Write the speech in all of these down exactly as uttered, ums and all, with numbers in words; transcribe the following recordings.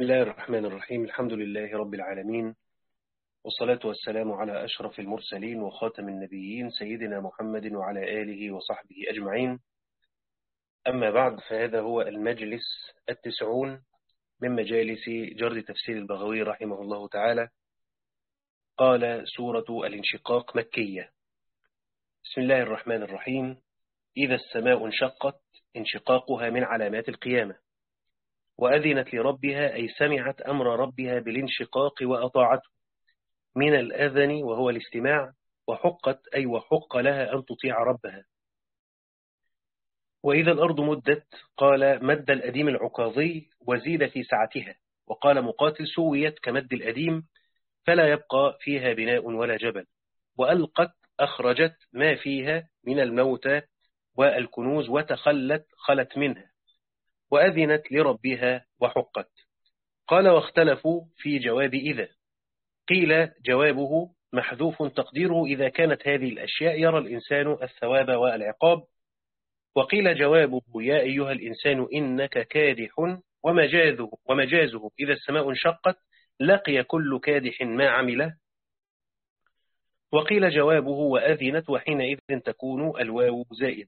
بسم الله الرحمن الرحيم. الحمد لله رب العالمين، والصلاة والسلام على أشرف المرسلين وخاتم النبيين سيدنا محمد وعلى آله وصحبه أجمعين. أما بعد، فهذا هو المجلس التسعون من مجالس جرد تفسير البغوي رحمه الله تعالى. قال: سورة الانشقاق مكية. بسم الله الرحمن الرحيم. إذا السماء انشقت، انشقاقها من علامات القيامة، وأذنت لربها أي سمعت أمر ربها بالانشقاق وأطاعته من الأذن وهو الاستماع، وحقت أي وحق لها أن تطيع ربها. وإذا الأرض مدت، قال مد الأديم العكاظي وزيد في سعتها، وقال مقاتل سويت كمد الأديم فلا يبقى فيها بناء ولا جبل. وألقت أخرجت ما فيها من الموتى والكنوز وتخلت خلت منها. وأذنت لربها وحقت. قال: واختلفوا في جواب إذا، قيل جوابه محذوف تقديره إذا كانت هذه الأشياء يرى الإنسان الثواب والعقاب. وقيل جوابه يا أيها الإنسان إنك كادح، ومجازه, ومجازه إذا السماء انشقت لقي كل كادح ما عمله. وقيل جوابه وأذنت وحينئذ تكون الواو زائدة.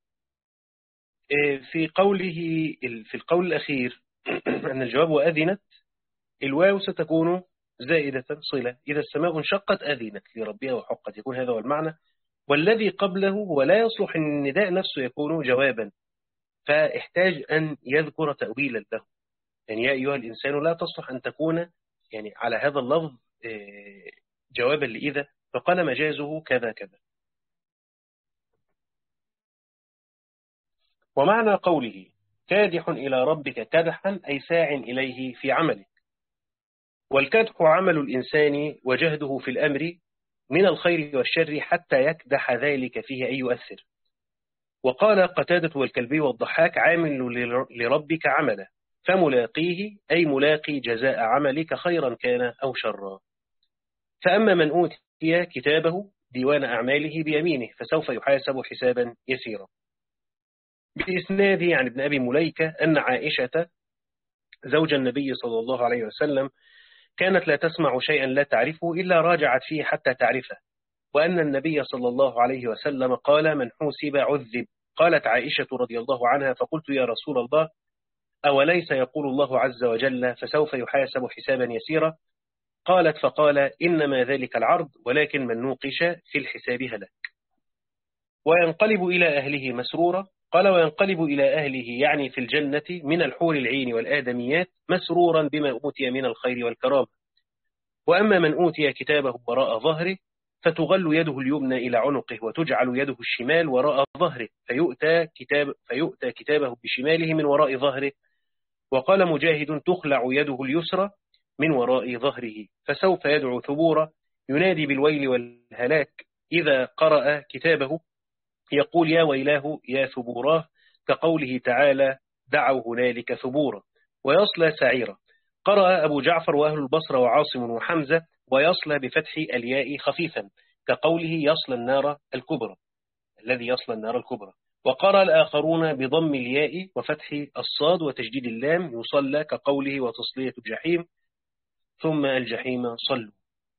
في قوله في القول الأخير أن الجواب وأذنت، الواو ستكون زائدة صلة. إذا السماء انشقت أذنت لربها وحقت، يكون هذا هو المعنى. والذي قبله هو لا يصلح أن النداء نفسه يكون جوابا، فاحتاج أن يذكر تأويلا له. يعني يا أيها الإنسان لا تصلح أن تكون يعني على هذا اللفظ جوابا لإذا، فقال مجازه كذا كذا. ومعنى قوله كادح إلى ربك كدحا أي ساع إليه في عمله. والكدح عمل الإنسان وجهده في الأمر من الخير والشر حتى يكدح ذلك فيه أي يؤثر. وقال قتادة والكلبي والضحاك عامل لربك عملا، فملاقيه أي ملاقي جزاء عملك خيرا كان أو شرا. فأما من أوتي كتابه ديوان أعماله بيمينه فسوف يحاسب حسابا يسيرا. بإسناده عن ابن أبي مليكة أن عائشة زوج النبي صلى الله عليه وسلم كانت لا تسمع شيئا لا تعرفه إلا راجعت فيه حتى تعرفه، وأن النبي صلى الله عليه وسلم قال من حوسب عذب. قالت عائشة رضي الله عنها فقلت يا رسول الله أوليس يقول الله عز وجل فسوف يحاسب حسابا يسيرا؟ قالت فقال إنما ذلك العرض، ولكن من نوقش في الحساب هلك. وينقلب إلى أهله مسرورا. قال وينقلب إلى أهله يعني في الجنة من الحور العين والآدميات مسرورا بما أوتي من الخير والكرامة. وأما من أوتي كتابه وراء ظهره فتغل يده اليمنى إلى عنقه وتجعل يده الشمال وراء ظهره فيؤتى, كتاب فيؤتى كتابه بشماله من وراء ظهره. وقال مجاهد تخلع يده اليسرى من وراء ظهره فسوف يدعو ثبورا ينادي بالويل والهلاك. إذا قرأ كتابه يقول يا ويلاه يا ثبوراه، كقوله تعالى دعوا هنالك ثبورا. ويصلى سعيرا. قرأ أبو جعفر وأهل البصرة وعاصم وحمزة ويصلى بفتح الياء خفيفا، كقوله يصلى النار الكبرى، الذي يصلى النار الكبرى. وقرأ الآخرون بضم الياء وفتح الصاد وتجديد اللام يصلى، كقوله وتصلية الجحيم ثم الجحيم صلوا.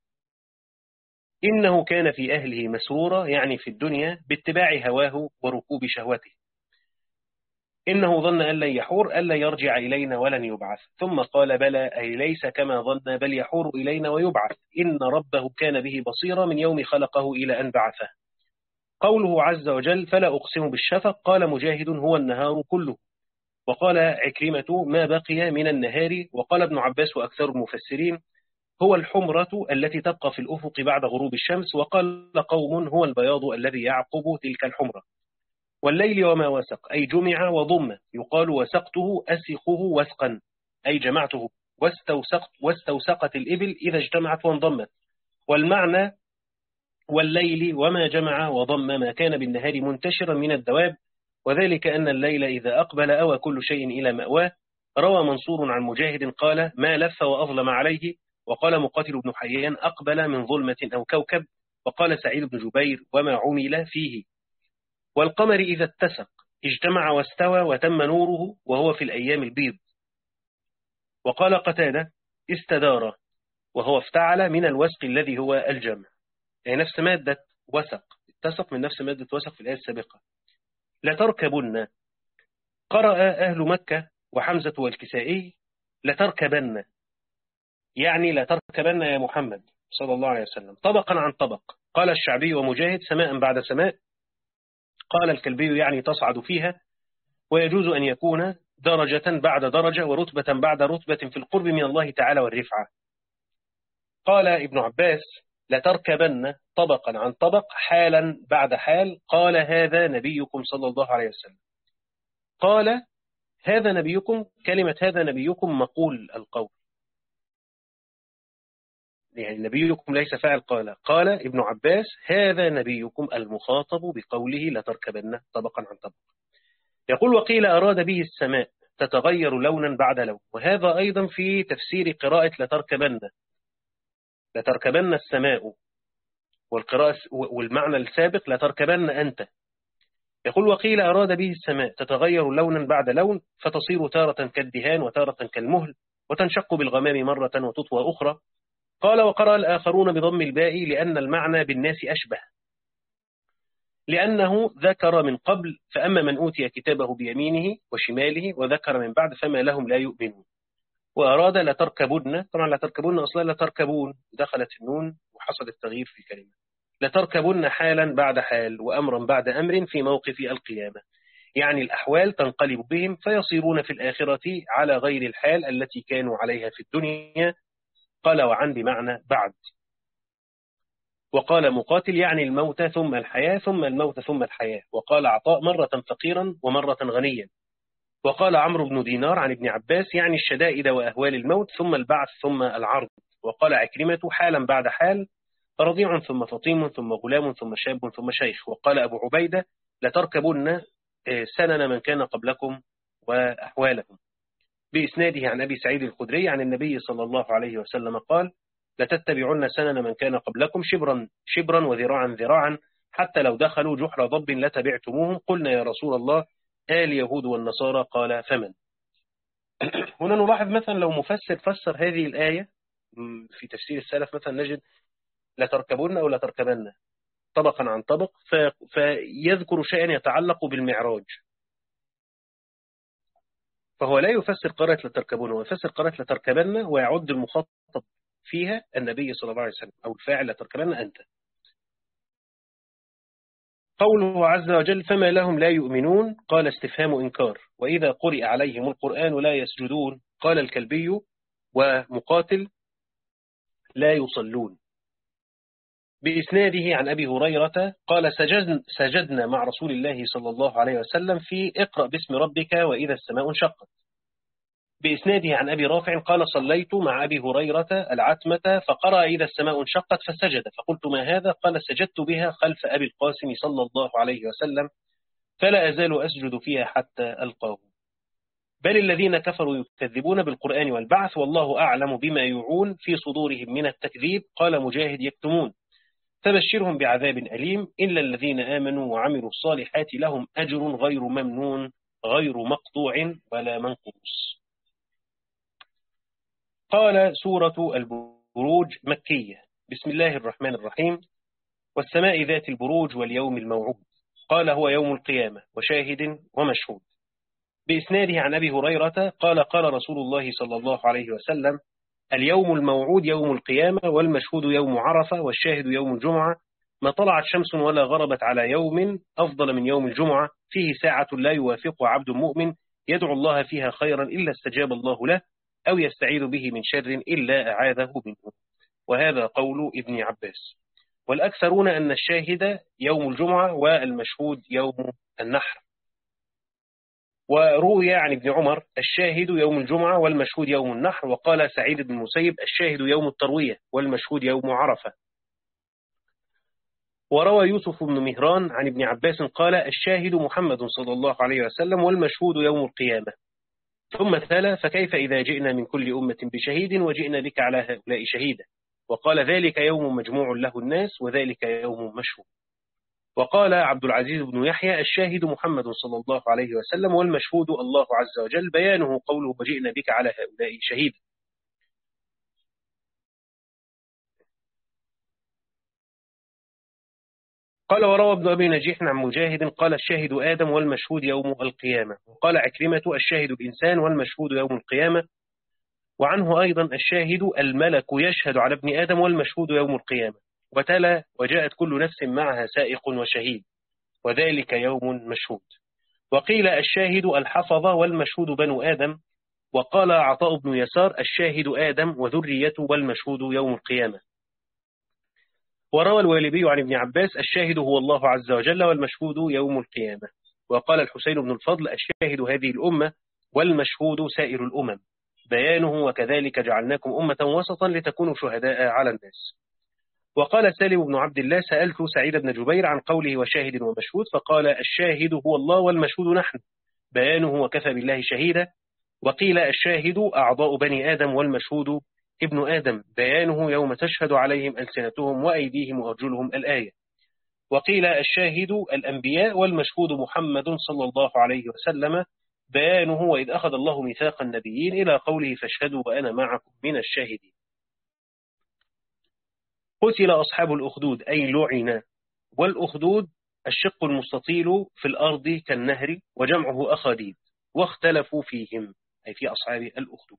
إنه كان في أهله مسرورا يعني في الدنيا باتباع هواه وركوب شهوته. إنه ظن أن لن يحور ألا يرجع إلينا ولن يبعث. ثم قال بلى أي ليس كما ظن بل يحور إلينا ويبعث. إن ربه كان به بصيرا من يوم خلقه إلى أن بعثه. قوله عز وجل فلا أقسم بالشفق. قال مجاهد هو النهار كله. وقال عكرمة ما بقي من النهار. وقال ابن عباس وأكثر المفسرين هو الحمرة التي تبقى في الأفق بعد غروب الشمس. وقال قوم هو البياض الذي يعقب تلك الحمرة. والليل وما وسق أي جمع وضم. يقال وسقته أسقه وسقا أي جمعته. واستوسقت واستوسقت الإبل إذا اجتمعت وانضمت. والمعنى والليل وما جمع وضم ما كان بالنهار منتشرا من الدواب، وذلك أن الليل إذا أقبل أوى كل شيء إلى مأواه. روى منصور عن مجاهد قال ما لف وأظلم عليه. وقال مقاتل بن حيان أقبل من ظلمة أو كوكب. وقال سعيد بن جبير وما عمل فيه. والقمر إذا اتسق اجتمع واستوى وتم نوره وهو في الأيام البيض. وقال قتادة استدار، وهو افتعل من الوسق الذي هو الجمع، يعني نفس مادة وسق، اتسق من نفس مادة وسق في الآية السابقة. لتركبن، قرأ أهل مكة وحمزة والكسائي لتركبن، يعني لتركبن يا محمد صلى الله عليه وسلم طبقا عن طبق. قال الشعبي ومجاهد سماء بعد سماء. قال الكلبي يعني تصعد فيها، ويجوز أن يكون درجة بعد درجة ورتبة بعد رتبة في القرب من الله تعالى والرفعة. قال ابن عباس لتركبن طبقا عن طبق حالا بعد حال. قال هذا نبيكم صلى الله عليه وسلم. قال هذا نبيكم، كلمة هذا نبيكم مقول القول، يعني نبيكم ليس فاعل. قال قال ابن عباس هذا نبيكم المخاطب بقوله لتركبن طبقا عن طبق. يقول وقيل أراد به السماء تتغير لونا بعد لون، وهذا أيضا في تفسير قراءة لتركبن، لتركبن السماء، والقراءة والمعنى السابق لتركبن أنت. يقول وقيل أراد به السماء تتغير لونا بعد لون، فتصير تارة كالدهان وتارة كالمهل، وتنشق بالغمام مرة وتطوى أخرى. قال وقرأ الآخرون بضم الباء لأن المعنى بالناس أشبه، لأنه ذكر من قبل فأما من أوتي كتابه بيمينه وشماله، وذكر من بعد فما لهم لا يؤمنون. وأراد لتركبن، طبعا لتركبن أصلا لتركبون، دخلت النون وحصل التغيير في الكلمة. لتركبن حالا بعد حال وأمرا بعد أمر في موقف القيامة، يعني الأحوال تنقلب بهم فيصيرون في الآخرة على غير الحال التي كانوا عليها في الدنيا. قال وعن بمعنى بعد. وقال مقاتل يعني الموت ثم الحياة ثم الموت ثم الحياة. وقال عطاء مرة فقيرا ومرة غنيا. وقال عمرو بن دينار عن ابن عباس يعني الشدائد وأهوال الموت ثم البعث ثم العرض. وقال عكرمة حالا بعد حال، رضيع ثم فطيم ثم غلام ثم شاب ثم شيخ. وقال أبو عبيدة لتركبن سنن من كان قبلكم وأحوالهم، بإسناده عن أبي سعيد الخدري عن النبي صلى الله عليه وسلم قال لتتبعن سنن من كان قبلكم شبرا شبرا وذراعا ذراعا، حتى لو دخلوا جحر ضب لتبعتموهم. قلنا يا رسول الله آل يهود والنصارى، قال فمن. هنا نلاحظ مثلا لو مفسر فسر هذه الآية في تفسير السلف مثلا نجد لتركبن أو لتركبن طبقا عن طبق، فيذكر شيئا يتعلق بالمعراج، فهو لا يفسر قراءة لتركبن، ويفسر قراءة لتركبن ويعد المخاطب فيها النبي صلى الله عليه وسلم، أو الفاعل لتركبن أنت. قوله عز وجل فما لهم لا يؤمنون، قال استفهام إنكار. وإذا قرئ عليهم القرآن لا يسجدون، قال الكلبي ومقاتل لا يصلون. بإسناده عن أبي هريرة قال سجدنا, سجدنا مع رسول الله صلى الله عليه وسلم في اقرأ باسم ربك وإذا السماء انشقت. بإسناده عن أبي رافع قال صليت مع أبي هريرة العتمة فقرأ إذا السماء انشقت فسجد، فقلت ما هذا؟ قال سجدت بها خلف أبي القاسم صلى الله عليه وسلم، فلا أزال أسجد فيها حتى ألقاه. بل الذين كفروا يكذبون بالقرآن والبعث، والله أعلم بما يوعون في صدورهم من التكذيب. قال مجاهد يكتمون. فبشرهم بعذاب أليم إلا الذين آمنوا وعملوا الصالحات لهم أجر غير ممنون غير مقطوع ولا منقوص. قال سورة البروج مكية. بسم الله الرحمن الرحيم. والسماء ذات البروج واليوم الموعود. قال هو يوم القيامة وشاهد ومشهود. بإسناده عن أبي هريرة قال قال رسول الله صلى الله عليه وسلم اليوم الموعود يوم القيامة، والمشهود يوم عرفة، والشاهد يوم الجمعة. ما طلعت شمس ولا غربت على يوم أفضل من يوم الجمعة، فيه ساعة لا يوافق عبد مؤمن يدعو الله فيها خيرا إلا استجاب الله له، أو يستعيذ به من شر إلا أعاذه منه. وهذا قول ابن عباس. والأكثرون أن الشاهد يوم الجمعة والمشهود يوم النحر. وروي عن ابن عمر الشاهد يوم الجمعة والمشهود يوم النحر. وقال سعيد بن المسيب الشاهد يوم التروية والمشهود يوم عرفة. وروى يوسف بن مهران عن ابن عباس قال الشاهد محمد صلى الله عليه وسلم والمشهود يوم القيامة. ثم تلا فكيف إذا جئنا من كل أمة بشهيد وجئنا بك على هؤلاء شهيدا. وقال ذلك يوم مجموع له الناس وذلك يوم مشهود. وقال عبد العزيز بن يحيى: الشاهد محمد صلى الله عليه وسلم، والمشهود الله عز وجل، بيانه قوله: وجئنا بك على هؤلاء شهيدا. قال: وروى ابن أبي نجيح عن مجاهد قال: الشاهد آدم والمشهود يوم القيامة. وقال عكرمة: الشاهد الإنسان والمشهود يوم القيامة. وعنه أيضا: الشاهد الملك يشهد على ابن آدم والمشهود يوم القيامة. وتلا: وجاءت كل نفس معها سائق وشهيد، وذلك يوم مشهود. وقيل: الشاهد الحفظة والمشهود بنو آدم. وقال عطاء بن يسار: الشاهد آدم وذريته والمشهود يوم القيامة. وروى الوالبي عن ابن عباس: الشاهد هو الله عز وجل والمشهود يوم القيامة. وقال الحسين بن الفضل: الشاهد هذه الأمة والمشهود سائر الأمم، بيانه: وكذلك جعلناكم أمة وسطا لتكونوا شهداء على الناس. وقال سالم بن عبد الله: سألت سعيد بن جبير عن قوله وشاهد ومشهود، فقال: الشاهد هو الله والمشهود نحن، بيانه: وكفى بالله شهيدا. وقيل: الشاهد أعضاء بني آدم والمشهود ابن آدم، بيانه: يوم تشهد عليهم ألسنتهم وأيديهم وأرجلهم، الآية. وقيل: الشاهد الأنبياء والمشهود محمد صلى الله عليه وسلم، بيانه: وإذ أخذ الله ميثاق النبيين، إلى قوله: فاشهدوا وأنا معكم من الشاهدين. قتل أصحاب الأخدود أي لعن. والأخدود الشق المستطيل في الأرض كالنهر، وجمعه أخاديد، واختلفوا فيهم أي في أصحاب الأخدود.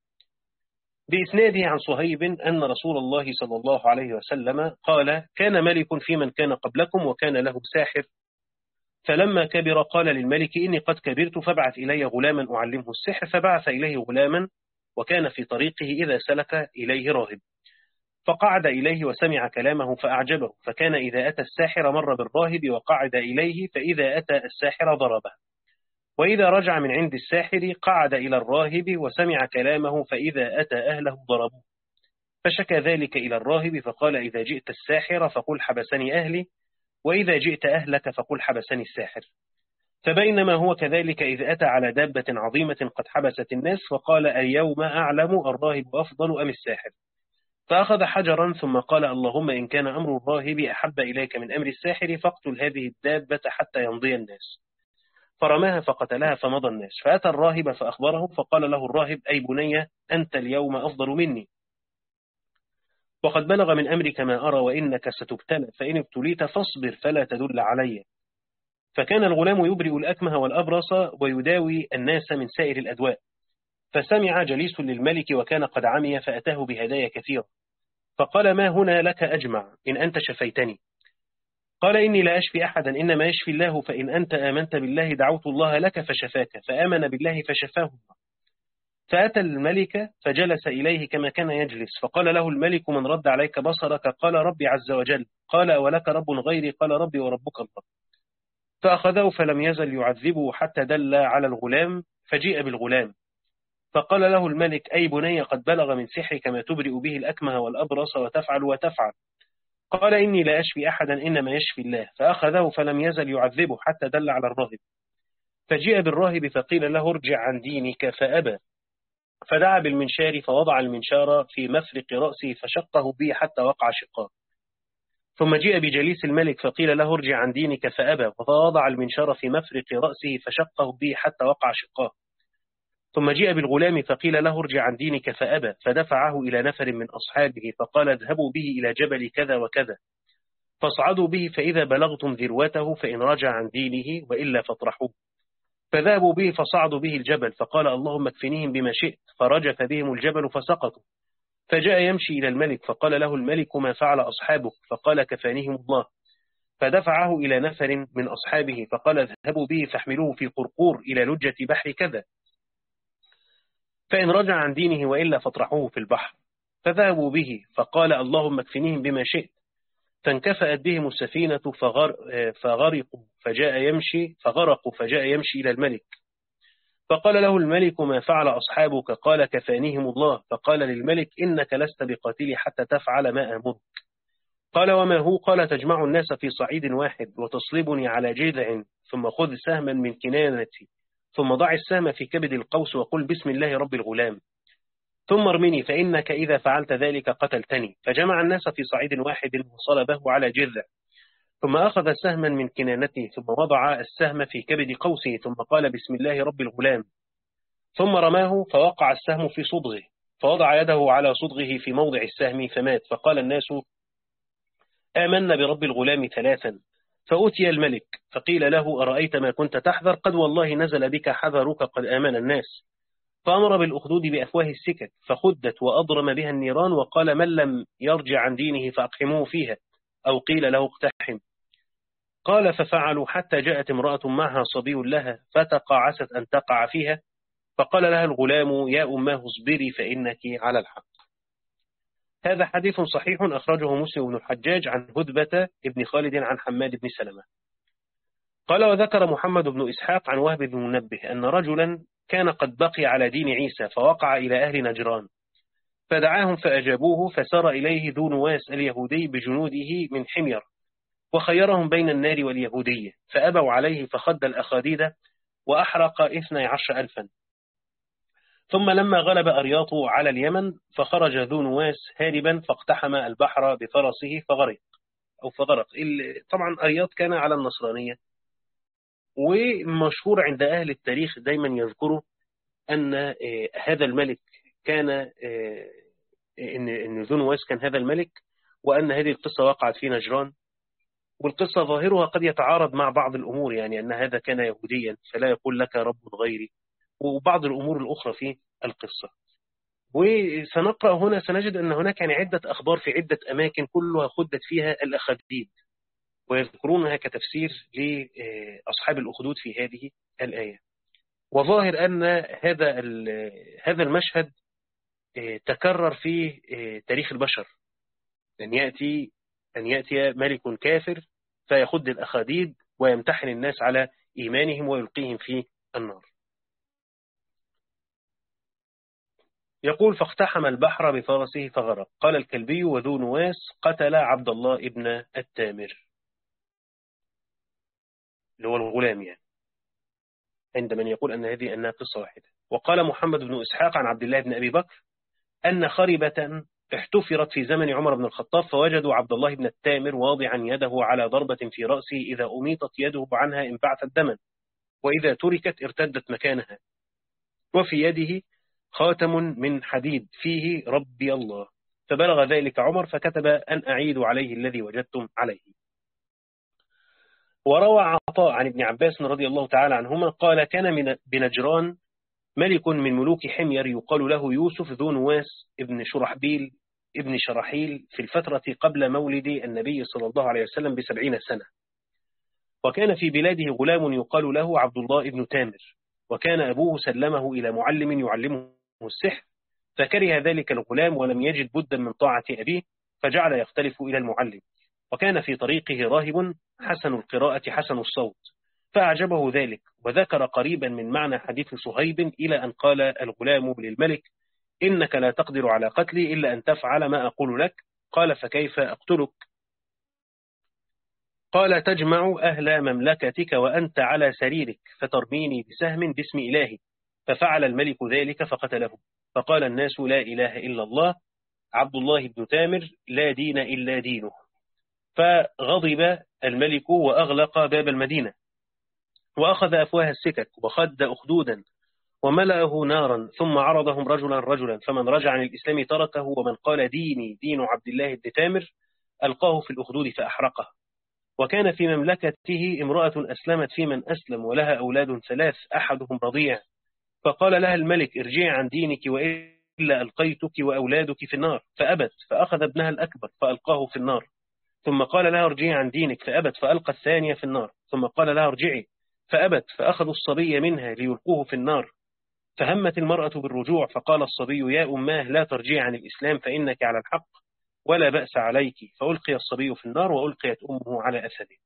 بإسناده عن صهيب أن رسول الله صلى الله عليه وسلم قال: كان ملك في من كان قبلكم وكان له ساحر، فلما كبر قال للملك: إني قد كبرت فابعث إلي غلاما أعلمه السحر. فبعث إليه غلاما، وكان في طريقه إذا سلك إليه راهب، فقعد إليه وسمع كلامه فأعجبه، فكان إذا أتى الساحر مر بالراهب وقعد إليه، فإذا أتى الساحر ضربه، وإذا رجع من عند الساحر قعد إلى الراهب وسمع كلامه، فإذا أتى أهله ضربوه. فشكى ذلك إلى الراهب، فقال: إذا جئت الساحر فقل حبسني أهلي، وإذا جئت أهلك فقل حبسني الساحر. فبينما هو كذلك إذ أتى على دابة عظيمة قد حبست الناس، فقال: اليوم أعلم الراهب أفضل أم الساحر؟ فأخذ حجرا ثم قال: اللهم إن كان أمر الراهب أحب إليك من أمر الساحر فاقتل هذه الدابة حتى يمضي الناس. فرماها فقتلها فمضى الناس. فأتى الراهب فأخبره، فقال له الراهب: أي بني، أنت اليوم أفضل مني، وقد بلغ من أمرك ما أرى، وإنك ستبتلى، فإن ابتليت فاصبر فلا تدل علي. فكان الغلام يبرئ الأكمه والأبرص ويداوي الناس من سائر الأدواء. فسمع جليس للملك وكان قد عمي، فأتاه بهدايا كثيرة، فقال: ما هنا لك أجمع إن أنت شفيتني؟ قال: إني لا أشفي أحدا، إنما يشفي الله، فإن أنت آمنت بالله دعوت الله لك فشفاك، فآمن بالله فشفاه الله. فأتى الملك فجلس إليه كما كان يجلس، فقال له الملك: من رد عليك بصرك؟ قال: ربي عز وجل. قال: ولك رب غيري؟ قال: ربي وربك الله. فأخذه فلم يزل يعذبه حتى دل على الغلام، فجيء بالغلام. فقال له الملك: أي بني، قد بلغ من سحرك ما تبرئ به الأكمه والأبرص وتفعل وتفعل. قال: إني لا أشفي أحدا، إنما يشفي الله. فأخذه فلم يزل يعذبه حتى دل على الراهب. فجيء بالراهب فقيل له: ارجع عن دينك، فأبى. فدعا بالمنشار فوضع المنشار في مفرق رأسه فشقه به حتى وقع شقاه. ثم جيء بجليس الملك فقيل له: ارجع عن دينك، فأبى. فوضع المنشار في مفرق رأسه فشقه به حتى وقع شقاه. ثم جيء بالغلام فقيل له: ارجع عن دينك، فأبى. فدفعه إلى نفر من أصحابه فقال: اذهبوا به إلى جبل كذا وكذا، فاصعدوا به، فإذا بلغتم ذروته فإن رجع عن دينه وإلا فاطرحوه. فذهبوا به فصعدوا به الجبل، فقال: اللهم اكفنيهم بما شئت، فرجف بهم الجبل فسقطوا. فجاء يمشي إلى الملك، فقال له الملك: ما فعل أصحابك؟ فقال: كفانيهم الله. فدفعه إلى نفر من أصحابه فقال: اذهبوا به فاحملوه في قرقور إلى لجة بحر كذا، فإن رجع عن دينه وإلا فاطرحوه في البحر. فذهبوا به، فقال: اللهم اكفنيهم بما شئت. فانكفأت بهم السفينة فغر فغرقوا فجاء يمشي فغرقوا فجاء يمشي إلى الملك. فقال له الملك: ما فعل أصحابك؟ قال: كفانيهم الله. فقال للملك: إنك لست بقاتلي حتى تفعل ما آمرك. قال: وما هو؟ قال: تجمع الناس في صعيد واحد وتصلبني على جذع، ثم خذ سهما من كنانتي، ثم ضع السهم في كبد القوس وقل بسم الله رب الغلام، ثم ارمني، فإنك إذا فعلت ذلك قتلتني. فجمع الناس في صعيد واحد وصلبه على جذع، ثم أخذ سهما من كنانته ثم وضع السهم في كبد قوسه ثم قال بسم الله رب الغلام، ثم رماه فوقع السهم في صدغه، فوضع يده على صدغه في موضع السهم فمات. فقال الناس آمنا برب الغلام ثلاثا. فأتي الملك فقيل له أرأيت ما كنت تحذر؟ قد والله نزل بك حذرك قد آمن الناس. فأمر بالأخدود بأفواه السكك فخدت وأضرم بها النيران، وقال من لم يرجع عن دينه فأقحموه فيها، أو قيل له اقتحم. قال ففعلوا حتى جاءت امرأة معها صبي لها فتقاعست أن تقع فيها، فقال لها الغلام يا أماه اصبري فإنك على الحق. هذا حديث صحيح أخرجه مسلم بن الحجاج عن هدبة بن خالد عن حماد بن سلمة. قال وذكر محمد بن إسحاق عن وهب بن منبه أن رجلا كان قد بقي على دين عيسى فوقع إلى أهل نجران فدعاهم فأجابوه، فسار إليه ذو نواس اليهودي بجنوده من حمير وخيرهم بين النار واليهودية، فأبوا عليه فخد الأخاديد وأحرق اثني عشر ألفا. ثم لما غلب أرياط على اليمن فخرج ذو نواس هاربا فاقتحم البحر بفرسه فغرق أو فغرق. طبعا أرياط كان على النصرانية، ومشهور عند أهل التاريخ دايما يذكروا أن هذا الملك كان إن ذو نواس كان هذا الملك، وأن هذه القصة وقعت في نجران. والقصة ظاهرها قد يتعارض مع بعض الأمور، يعني أن هذا كان يهوديا فلا يقول لك رب غيري، وبعض الأمور الأخرى في القصة. وسنقرأ هنا سنجد أن هناك يعني عدة أخبار في عدة أماكن كلها خدت فيها الأخديد، ويذكرونها كتفسير لأصحاب الأخدود في هذه الآية. وظاهر أن هذا هذا المشهد تكرر في تاريخ البشر، أن يأتي أن يأتي ملك كافر فيخد الأخاديد ويمتحن الناس على إيمانهم ويلقيهم في النار. يقول فاقتحم البحر بفرسه فغرق. قال الكلبي وذو نواس قتل عبد الله ابن التامر اللي هو الغلام، يعني عند من يقول أن هذه أنها قصة واحدة. وقال محمد بن إسحاق عن عبد الله بن أبي بكر أن خربة احتفرت في زمن عمر بن الخطاب فوجدوا عبد الله بن التامر واضعا يده على ضربة في رأسه، إذا أميطت يده عنها انبعثت دما، وإذا تركت ارتدت مكانها، وفي يده خاتم من حديد فيه ربي الله. فبلغ ذلك عمر فكتب أن أعيدوا عليه الذي وجدتم عليه. وروى عطاء عن ابن عباس رضي الله تعالى عنهما قال كان من بنجران ملك من ملوك حمير يقال له يوسف ذو نواس ابن شرحبيل ابن شرحيل في الفترة قبل مولد النبي صلى الله عليه وسلم بسبعين سنة. وكان في بلاده غلام يقال له عبد الله ابن تامر، وكان أبوه سلمه إلى معلم يعلمه السحر، فكره ذلك الغلام ولم يجد بدا من طاعة أبيه فجعل يختلف إلى المعلم. وكان في طريقه راهب حسن القراءة حسن الصوت فأعجبه ذلك، وذكر قريبا من معنى حديث صهيب إلى أن قال الغلام للملك إنك لا تقدر على قتلي إلا أن تفعل ما أقول لك. قال فكيف أقتلك؟ قال تجمع أهل مملكتك وأنت على سريرك فترميني بسهم باسم إلهي. ففعل الملك ذلك فقتله. فقال الناس لا إله إلا الله، عبد الله بن تامر لا دين إلا دينه. فغضب الملك وأغلق باب المدينة وأخذ أفواه السكك وخد أخدودا وملأه نارا، ثم عرضهم رجلا رجلا، فمن رجع عن الإسلام تركه، ومن قال ديني دين عبد الله بن تامر ألقاه في الأخدود فأحرقه. وكان في مملكته امرأة أسلمت في من أسلم ولها أولاد ثلاث أحدهم رضيع، فقال لها الملك ارجعي عن دينك وإلا ألقيتك وأولادك في النار، فأبت فأخذ ابنها الأكبر فألقاه في النار، ثم قال لها ارجعي عن دينك فأبت فألقى الثانية في النار، ثم قال لها ارجعي فأبت فأخذوا الصبي منها ليلقوه في النار. فهمت المرأة بالرجوع، فقال الصبي يا أماه لا ترجعي عن الإسلام فإنك على الحق ولا بأس عليك، فألقي الصبي في النار وألقيت أمه على أسده.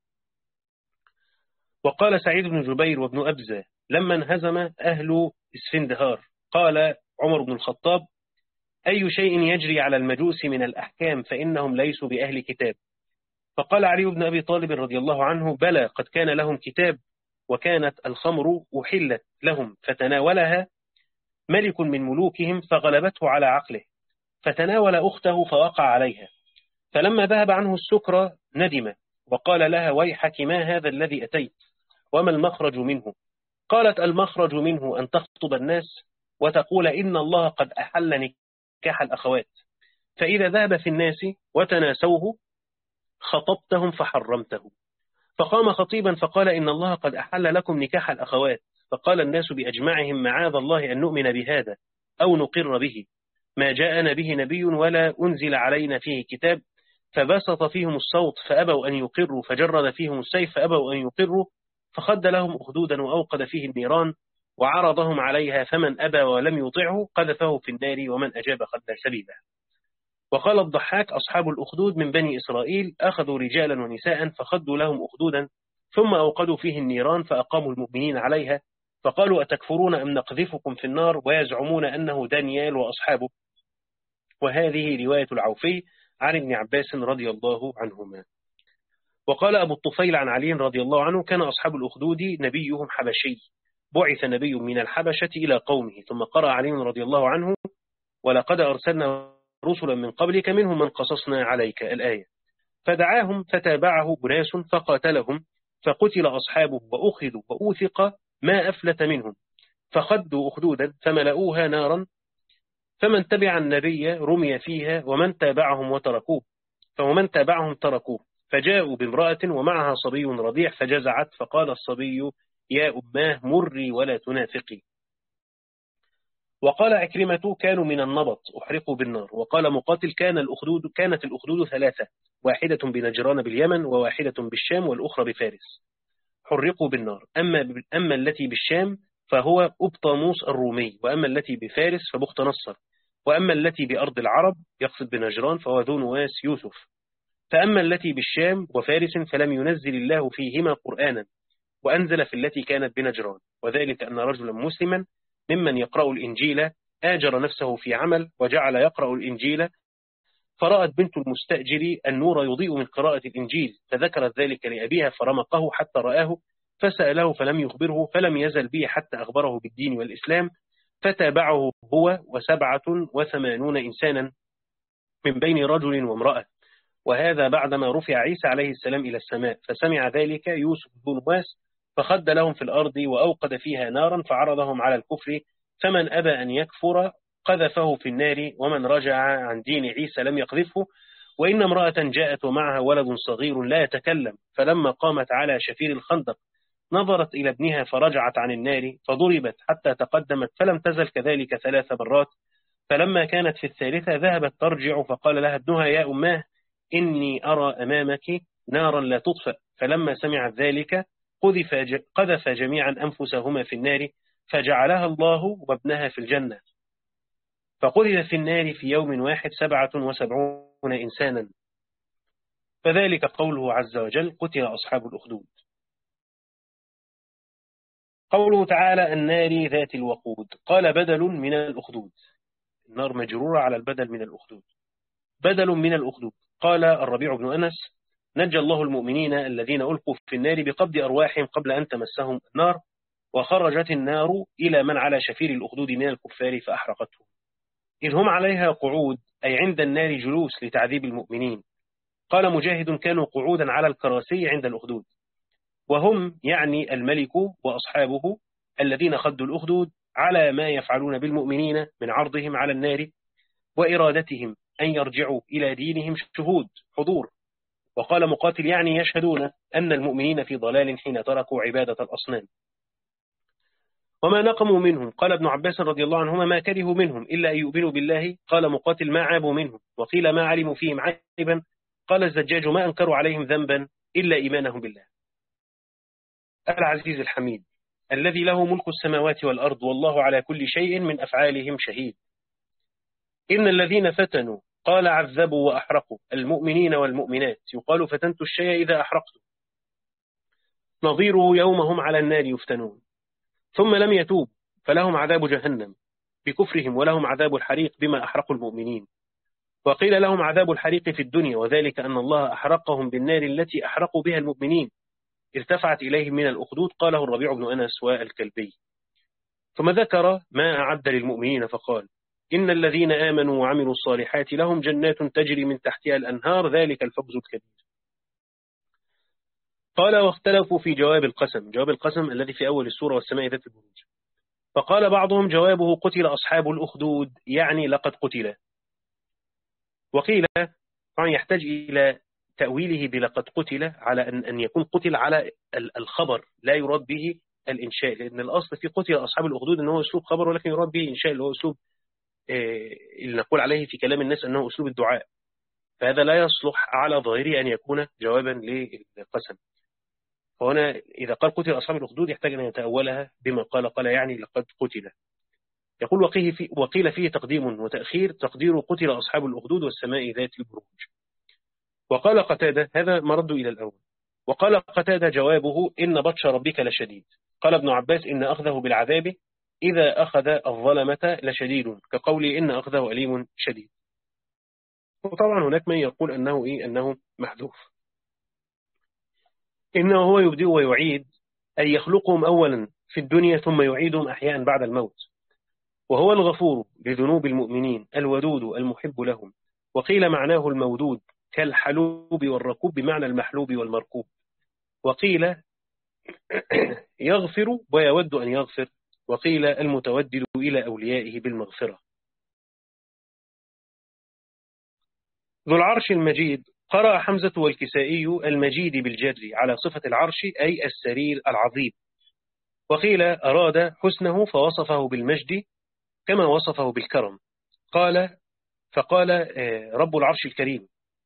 وقال سعيد بن جبير وابن أبزة لما انهزم أهل اسفندهار قال عمر بن الخطاب أي شيء يجري على المجوس من الأحكام فإنهم ليسوا بأهل كتاب. فقال علي بن أبي طالب رضي الله عنه بلى قد كان لهم كتاب، وكانت الخمر أحلت لهم فتناولها ملك من ملوكهم فغلبته على عقله، فتناول أخته فوقع عليها، فلما ذهب عنه السكر ندم وقال لها ويحك ما هذا الذي أتيت وما المخرج منه؟ قالت المخرج منه أن تخطب الناس وتقول إن الله قد أحل نكاح الأخوات، فإذا ذهب في الناس وتناسوه خطبتهم فحرمته. فقام خطيبا فقال إن الله قد أحل لكم نكاح الأخوات، فقال الناس بأجمعهم معاذ الله أن نؤمن بهذا أو نقر به، ما جاءنا به نبي ولا أنزل علينا فيه كتاب. فبسط فيهم الصوت فأبوا أن يقروا، فجرد فيهم السيف فأبوا أن يقروا، فخد لهم أخدودا وأوقد فيه النيران وعرضهم عليها، فمن أبى ولم يطعه قذفه في النار ومن أجاب خد سبيله. وقال الضحاك أصحاب الأخدود من بني إسرائيل أخذوا رجالا ونساء فخدوا لهم أخدودا ثم أوقدوا فيه النيران فأقاموا المؤمنين عليها، فقالوا أتكفرون أم نقذفكم في النار، ويزعمون أنه دانيال وأصحابه. وهذه رواية العوفي عن ابن عباس رضي الله عنهما. وقال أبو الطفيل عن علي رضي الله عنه كان أصحاب الأخدود نبيهم حبشي، بعث نبي من الحبشة إلى قومه، ثم قرأ علي رضي الله عنه ولقد أرسلنا رسلا من قبلك منهم من قصصنا عليك الآية. فدعاهم فتابعه أناس فقاتلهم، فقتل أصحابه وأخذوا وأوثق ما أفلت منهم، فخدوا أخدودا فملؤوها نارا، فمن تبع النبي رمي فيها ومن تابعهم وتركوه، فمن تابعهم تركوه. فجاءوا بامرأة ومعها صبي رضيع فجزعت، فقال الصبي يا أماه مري ولا تنافقي. وقال عكرمة كانوا من النبط أحرقوا بالنار. وقال مقاتل كان الأخدود كانت الأخدود ثلاثة، واحدة بنجران باليمن وواحدة بالشام والأخرى بفارس، حرقوا بالنار. أما, أما التي بالشام فهو أبطاموس الرومي، وأما التي بفارس فبخت نصر، وأما التي بأرض العرب يقصد بنجران فهو ذو نواس يوسف. فأما التي بالشام وفارس فلم ينزل الله فيهما قرآنا، وأنزل في التي كانت بنجران، وذلك أن رجلا مسلما ممن يقرأ الإنجيل آجر نفسه في عمل وجعل يقرأ الإنجيل، فرأت بنت المستأجر النور يضيء من قراءة الإنجيل، فذكرت ذلك لأبيها فرمقه حتى رآه، فسأله فلم يخبره، فلم يزل به حتى أخبره بالدين والإسلام، فتابعه هو وسبعة وثمانون إنسانا من بين رجل وامرأة. وهذا بعدما رفع عيسى عليه السلام إلى السماء، فسمع ذلك يوسف بن نواس فخد لهم في الأرض وأوقد فيها نارا فعرضهم على الكفر، فمن أبى أن يكفر قذفه في النار، ومن رجع عن دين عيسى لم يقذفه. وإن امرأة جاءت ومعها ولد صغير لا يتكلم، فلما قامت على شفير الخندق نظرت إلى ابنها فرجعت عن النار، فضربت حتى تقدمت فلم تزل كذلك ثلاث مرات، فلما كانت في الثالثة ذهبت ترجع، فقال لها ابنها يا أماه إني أرى أمامك نارا لا تطفأ. فلما سمعت ذلك قذف, قذف جميعا أنفسهما في النار، فجعلها الله وابنها في الجنة، فقذف في النار في يوم واحد سبعة وسبعون إنسانا. فذلك قوله عز وجل قتل أصحاب الأخدود. قوله تعالى النار ذات الوقود، قال بدل من الأخدود، النار مجرورة على البدل من الأخدود، بدل من الأخدود. قال الربيع بن أنس نجى الله المؤمنين الذين ألقوا في النار بقبض أرواحهم قبل أن تمسهم النار، وخرجت النار إلى من على شفير الأخدود من الكفار فأحرقتهم، إذ هم عليها قعود، أي عند النار جلوس لتعذيب المؤمنين. قال مجاهد كانوا قعودا على الكراسي عند الأخدود، وهم يعني الملك وأصحابه الذين خدوا الأخدود على ما يفعلون بالمؤمنين من عرضهم على النار وإرادتهم أن يرجعوا إلى دينهم شهود حضور. وقال مقاتل يعني يشهدون أن المؤمنين في ضلال حين تركوا عبادة الأصنام. وما نقموا منهم، قال ابن عباس رضي الله عنهما ما كرهوا منهم إلا أن يؤمنوا بالله. قال مقاتل ما عابوا منهم، وقيل ما علموا فيهم عيبا. قال الزجاج ما أنكروا عليهم ذنبا إلا إيمانهم بالله. العزيز الحميد الذي له ملك السماوات والأرض والله على كل شيء من أفعالهم شهيد. إن الذين فتنوا، قال عذبوا وأحرقوا المؤمنين والمؤمنات، يقال فتنت الشيء إذا أحرقته، نظيره يومهم على النار يفتنون، ثم لم يتوب فلهم عذاب جهنم بكفرهم، ولهم عذاب الحريق بما أحرقوا المؤمنين. وقيل لهم عذاب الحريق في الدنيا، وذلك أن الله أحرقهم بالنار التي أحرقوا بها المؤمنين ارتفعت إليهم من الأخدود. قاله الربيع بن أنس والكلبي. ثم ذكر ما أعد للمؤمنين فقال إن الذين آمنوا وعملوا الصالحات لهم جنات تجري من تحتها الأنهار ذلك الفوز الكبير. قال واختلفوا في جواب القسم، جواب القسم الذي في أول السورة والسماء ذات البروج. فقال بعضهم جوابه قتل أصحاب الأخدود، يعني لقد قتل. وقيل طبعا يحتاج إلى تأويله بلقد قتل على أن أن يكون قتل على الخبر، لا يراد به الإنشاء، لأن الأصل في قتل أصحاب الأخدود أنه أسلوب خبر، ولكن يراد به إنشاء اللي هو أسلوب اللي نقول عليه في كلام الناس أنه أسلوب الدعاء، فهذا لا يصلح على ظاهره أن يكون جوابا للقسم. فهنا إذا قال قتل أصحاب الأخدود يحتاج أن يتأولها بما قال، قال يعني لقد قتل. يقول وقيل فيه, وقيل فيه تقديم وتأخير، تقدير قتل أصحاب الأخدود والسماء ذات البروج. وقال قتادة، هذا مرد إلى الأول، وقال قتادة جوابه إن بطش ربك لشديد. قال ابن عباس إن أخذه بالعذاب إذا أخذ الظلمة لشديد، كقولي إن أخذه أليم شديد. وطبعا هناك من يقول أنه إيه أنه محذوف، إنه هو يبدئ ويعيد، أي يخلقهم أولا في الدنيا ثم يعيدهم أحياء بعد الموت، وهو الغفور لذنوب المؤمنين الودود المحب لهم. وقيل معناه المودود كالحلوب والركوب بمعنى المحلوب والمركوب. وقيل يغفر ويود أن يغفر، وقيل المتودد إلى أوليائه بالمغفرة. ذو العرش المجيد، قرأ حمزة والكسائي المجيد بالجر على صفة العرش أي السرير العظيم. وقيل أراد حسنه فوصفه بالمجد كما وصفه بالكرم. قال فقال رب العرش الكريم،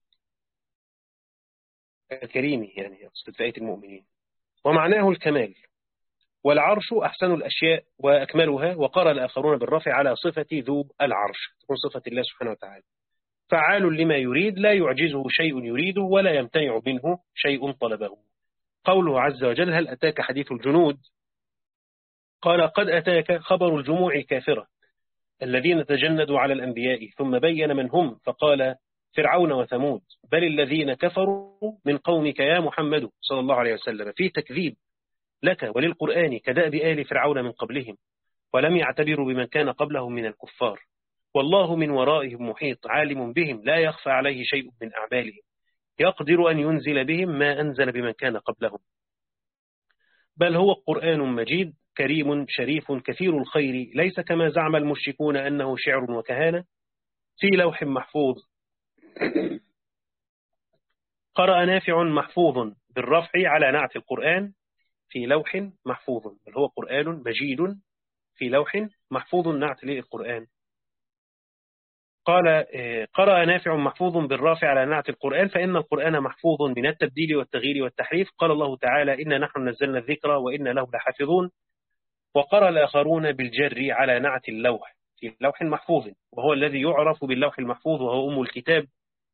الكريم يعني يقصد في آية المؤمنين، ومعناه الكمال. والعرش أحسن الأشياء وأكملها. وقرأ الآخرون بالرفع على صفة ذو العرش، تكون صفة الله سبحانه وتعالى. فعال لما يريد، لا يعجزه شيء يريده ولا يمتنع منه شيء طلبه. قوله عز وجل هل أتاك حديث الجنود، قال قد أتاك خبر الجموع الكافرة الذين تجندوا على الأنبياء، ثم بين من هم فقال فرعون وثمود، بل الذين كفروا من قومك يا محمد صلى الله عليه وسلم، في تكذيب لك وللقرآن كدأب آل فرعون من قبلهم، ولم يعتبروا بمن كان قبلهم من الكفار، والله من ورائهم محيط عالم بهم لا يخفى عليه شيء من أعمالهم، يقدر أن ينزل بهم ما أنزل بمن كان قبلهم، بل هو قرآن مجيد كريم شريف كثير الخير، ليس كما زعم المشركون أنه شعر وكهانة، في لوح محفوظ. قرأ نافع محفوظ بالرفع على نعت القرآن، في لوح محفوظ، بل هو قرآن مجيد في لوح محفوظ نعت للقرآن. قال قرأ نافع محفوظ بالرافع على نعت القرآن، فإن القرآن محفوظ من التبديل والتغيير والتحريف. قال الله تعالى إنا نحن نزلنا الذكر وإنا له لحافظون. وقرأ الآخرون بالجر على نعت اللوح، في لوح محفوظ، وهو الذي يعرف باللوح المحفوظ وهو أم الكتاب،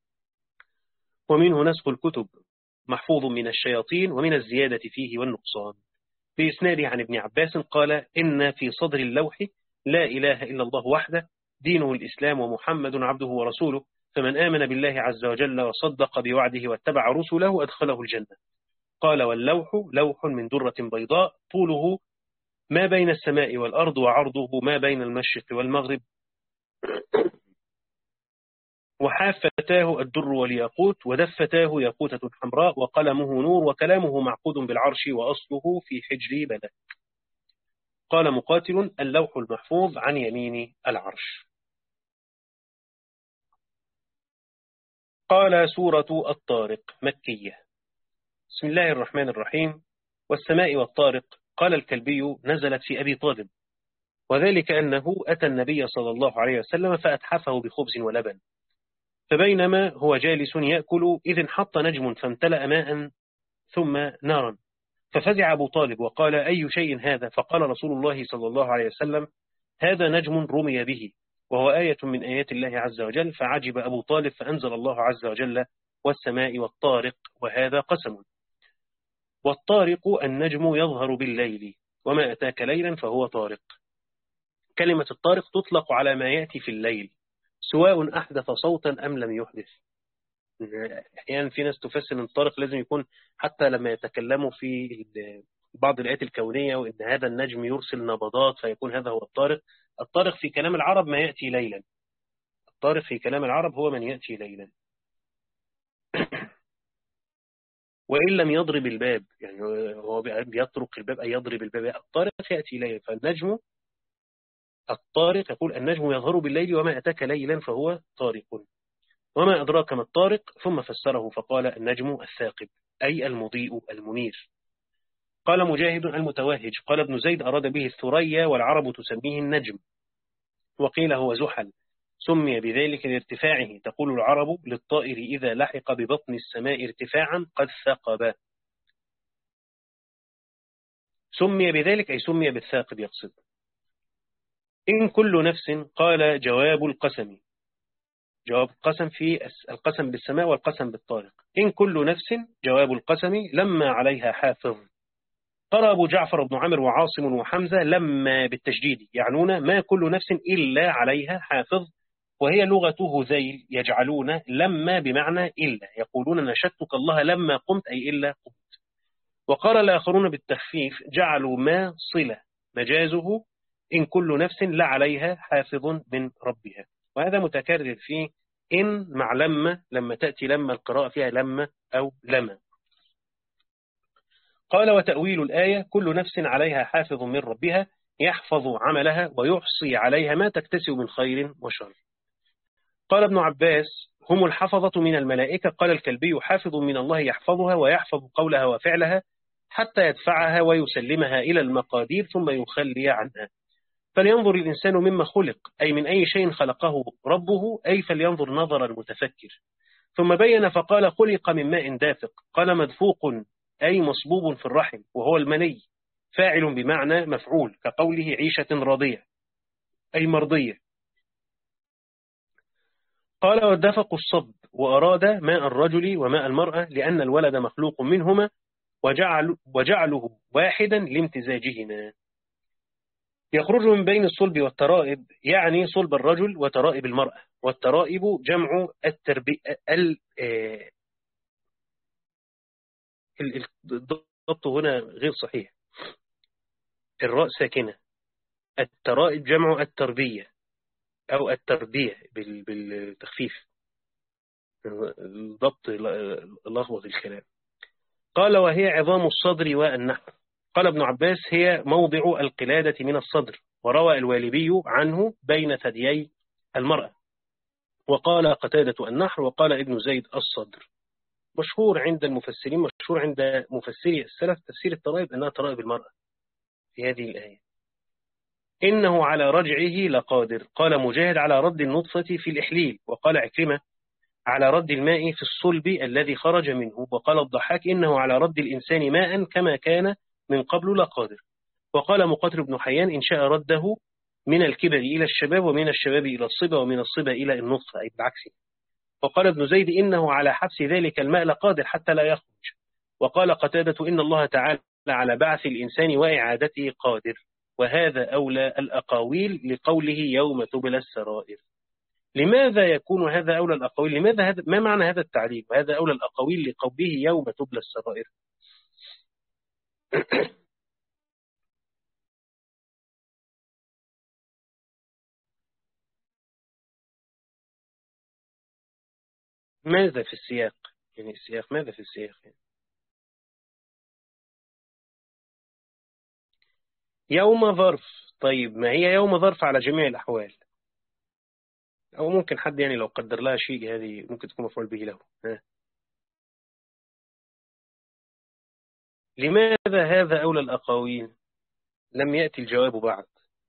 ومنه نسخ الكتب، محفوظ من الشياطين ومن الزيادة فيه والنقصان. بإسناده عن ابن عباس قال إن في صدر اللوح لا إله إلا الله وحده دينه الإسلام ومحمد عبده ورسوله، فمن آمن بالله عز وجل وصدق بوعده واتبع رسله أدخله الجنة. قال واللوح لوح من درة بيضاء طوله ما بين السماء والأرض وعرضه ما بين المشرق والمغرب، وحافتاه الدر والياقوت ودفتاه ياقوتة حمراء، وقلمه نور، وكلامه معقود بالعرش، وأصله في حجر بلد. قال مقاتل اللوح المحفوظ عن يمين العرش. قال سورة الطارق مكية. بسم الله الرحمن الرحيم. والسماء والطارق. قال الكلبي نزلت في أبي طالب، وذلك أنه أتى النبي صلى الله عليه وسلم فأتحفه بخبز ولبن، فبينما هو جالس يأكل إذ انحط نجم فامتلأ ماء ثم نارا، ففزع أبو طالب وقال أي شيء هذا؟ فقال رسول الله صلى الله عليه وسلم هذا نجم رمي به، وهو آية من آيات الله عز وجل. فعجب أبو طالب فأنزل الله عز وجل والسماء والطارق، وهذا قسم. والطارق النجم يظهر بالليل، وما أتاك ليلا فهو طارق. كلمة الطارق تطلق على ما يأتي في الليل سواء أحدث صوتا أم لم يحدث. أحيانا في ناس تفسر أن الطارق لازم يكون حتى لما يتكلموا في بعض الآيات الكونية وإن هذا النجم يرسل نبضات فيكون هذا هو الطارق. الطارق في كلام العرب ما يأتي ليلا، الطارق في كلام العرب هو من يأتي ليلا. وإن لم يضرب الباب، يعني هو بيطرق الباب أي يضرب الباب، الطارق يأتي إليه. فالنجم الطارق يقول النجم يظهر بالليل وما أتاك ليلا فهو طارق، وما أدراك ما الطارق، ثم فسره فقال النجم الثاقب أي المضيء المنير. قال مجاهد المتوهج. قال ابن زيد أراد به الثريا والعرب تسميه النجم، وقيل هو زحل، سمي بذلك لارتفاعه. تقول العرب للطائر إذا لحق ببطن السماء ارتفاعا قد ثقب، سمي بذلك أي سمي بالثاقب يقصد. إن كل نفس، قال جواب القسم، جواب القسم في القسم بالسماء والقسم بالطارق. إن كل نفس جواب القسم لما عليها حافظ. قرأ أبو جعفر بن عمرو وعاصم وحمزة لما بالتشديد، يعنون ما كل نفس إلا عليها حافظ، وهي لغة هذيل يجعلون لما بمعنى إلا، يقولون نشدتك الله لما قمت أي إلا قمت. وقال الآخرون بالتخفيف جعلوا ما صلة مجازه إن كل نفس لا عليها حافظ من ربها، وهذا متكرر فيه إن مع لما، لما تأتي لما القراءة فيها لما أو لما. قال وتأويل الآية كل نفس عليها حافظ من ربها يحفظ عملها ويحصي عليها ما تكتسب من خير وشر. قال ابن عباس هم الحفظة من الملائكة. قال الكلبي حافظ من الله يحفظها ويحفظ قولها وفعلها حتى يدفعها ويسلمها إلى المقادير ثم يخلي عنها. فلينظر الإنسان مما خلق أي من أي شيء خلقه ربه، أي فلينظر نظر المتفكر. ثم بين فقال خلق من ماء دافق. قال مدفوق أي مصبوب في الرحم وهو المني، فاعل بمعنى مفعول كقوله عيشة راضية أي مرضية. قال والدفق الصب، وأراد ماء الرجل وماء المرأة لأن الولد مخلوق منهما وجعل وجعله واحدا لامتزاجهما. يخرج من بين الصلب والترائب، يعني صلب الرجل وترائب المرأة، والترائب جمع التربي ال الضبط هنا غير صحيح، الراء ساكنة. الترائب جمع التربية أو التربية بالتخفيف، الضبط لخبط الكلام. قال وهي عظام الصدر والنحر. قال ابن عباس هي موضع القلادة من الصدر، وروى الوالبي عنه بين ثديي المرأة. وقال قتادة النحر، وقال ابن زيد الصدر. مشهور عند المفسرين، مشهور عند مفسري السلف تفسير الترائب أنها ترائب المرأة في هذه الآية. إنه على رجعه لقادر. قال مجاهد على رد النطفة في الإحليل. وقال عكرمة على رد الماء في الصلب الذي خرج منه. وقال الضحاك إنه على رد الإنسان ماء كما كان من قبل لقادر. وقال مقاتل بن حيان إن شاء رده من الكبر إلى الشباب ومن الشباب إلى الصبا ومن الصبا إلى النطفة أي بالعكس. وقال ابن زيد إنه على حبس ذلك الماء لقادر حتى لا يخرج. وقال قتادة إن الله تعالى على بعث الإنسان وإعادته قادر. وهذا أولى الأقاويل لقوله يوم تبلى السرائر. لماذا يكون هذا أولى الأقاويل؟ لماذا هذا؟ ما معنى هذا التعليل؟ وهذا أولى الأقاويل لقوله يوم تبلى السرائر. ماذا في السياق؟ يعني السياق ماذا في السياق يعني؟ يوم ظرف. طيب ما هي يوم ظرف على جميع الأحوال، أو ممكن حد يعني لو قدر لها شيء هذه ممكن تكون مفعول به له. ها. لماذا هذا أولى الأقاويل؟ لم يأتي الجواب بعد.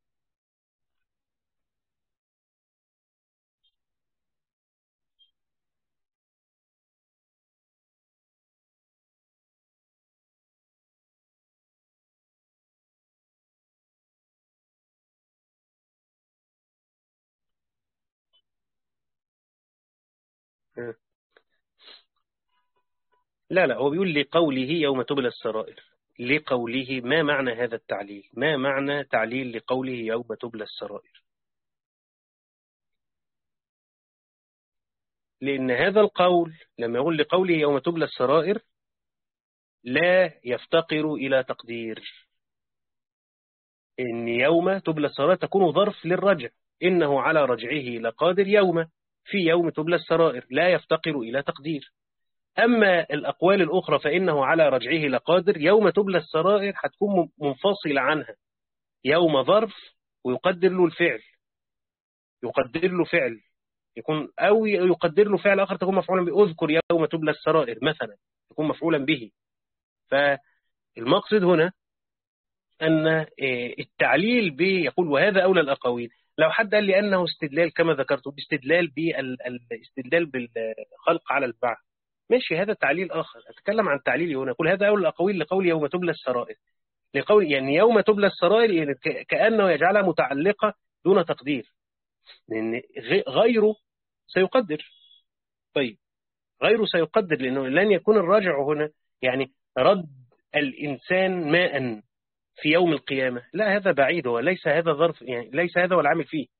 ها. لا لا، هو بيقول لقوله يوم تبلى السرائر. لقوله، ما معنى هذا التعليل؟ ما معنى تعليل لقوله يوم تبلى السرائر؟ لأن هذا القول لما يقول لقوله يوم تبلى السرائر لا يفتقر إلى تقدير. إن يوم تبلى السرائر تكون ظرف للرجع، إنه على رجعه لقادر يوم، في يوم تبلى السرائر لا يفتقر إلى تقدير. أما الأقوال الأخرى فإنه على رجعه لقادر. يوم تبلى السرائر هتكون منفصلة عنها، يوم ظرف ويقدر له الفعل، يقدر له فعل يكون، أو يقدر له فعل آخر تكون مفعولا به. أذكر يوم تبلى السرائر مثلا تكون مفعولا به. فالمقصد هنا أن التعليل به يقول وهذا أولى الأقاويل. لو حد قال لي أنه استدلال كما ذكرت باستدلال بالاستدلال بالخلق على البعث، ماشي، هذا تعليل آخر. أتكلم عن تعليلي هنا، أقول هذا أولى الأقاويل لقول يوم تبلى السرائر، لقول يعني يوم تبلى السرائر يعني كأنه يجعلها متعلقة دون تقدير، لأن غيره سيقدر. طيب غيره سيقدر لأنه لن يكون الراجع هنا يعني رد الإنسان ماء في يوم القيامة، لا هذا بعيد، وليس هذا ظرف، يعني ليس هذا هو العامل فيه.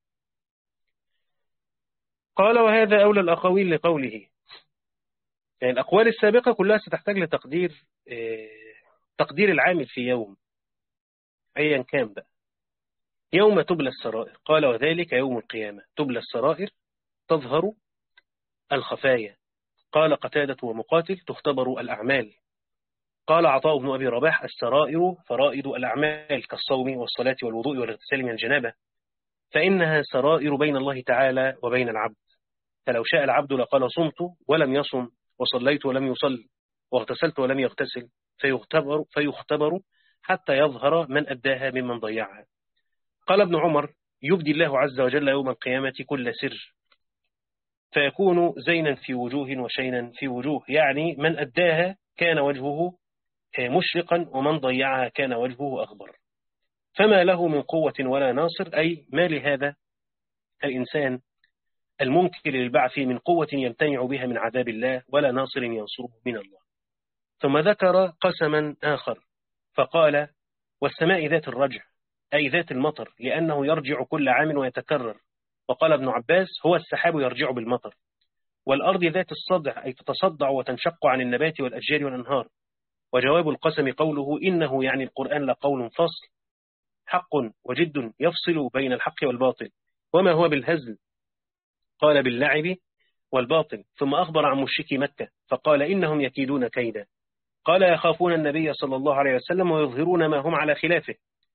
قال وهذا أولى الأقاويل لقوله، يعني الأقوال السابقة كلها ستحتاج لتقدير تقدير العامل في يوم أيا كان بقى. يوم تبلى السرائر، قال وذلك يوم القيامة، تبلى السرائر تظهر الخفايا. قال قتادة ومقاتل تختبر الأعمال. قال عطاء بن أبي رباح السرائر فرائض الأعمال كالصوم والصلاة والوضوء والاغتسال من الجنابة، فإنها سرائر بين الله تعالى وبين العبد. فلو شاء العبد لقال صمت ولم يصم، وصليت ولم يصل، واغتسلت ولم يغتسل، فيختبر, فيختبر حتى يظهر من أداها ممن ضيعها. قال ابن عمر يبدي الله عز وجل يوم القيامة كل سر، فيكون زينا في وجوه وشينا في وجوه، يعني من أداها كان وجهه مشرقا ومن ضيعها كان وجهه أغبر. فما له من قوة ولا ناصر، أي ما لهذا الإنسان المنكر للبعث من قوة يمتنع بها من عذاب الله، ولا ناصر ينصره من الله. ثم ذكر قسما آخر فقال والسماء ذات الرجع، أي ذات المطر، لأنه يرجع كل عام ويتكرر. وقال ابن عباس هو السحاب يرجع بالمطر. والأرض ذات الصدع، أي تتصدع وتنشق عن النبات والأشجار والأنهار. وجواب القسم قوله إنه يعني القرآن لقول فصل، حق وجد يفصل بين الحق والباطل. وما هو بالهزل؟ قال باللعب والباطل. ثم أخبر عن مشركي مكة فقال إنهم يكيدون كيدا. قال يخافون النبي صلى الله عليه وسلم ويظهرون ما هم على خلافه،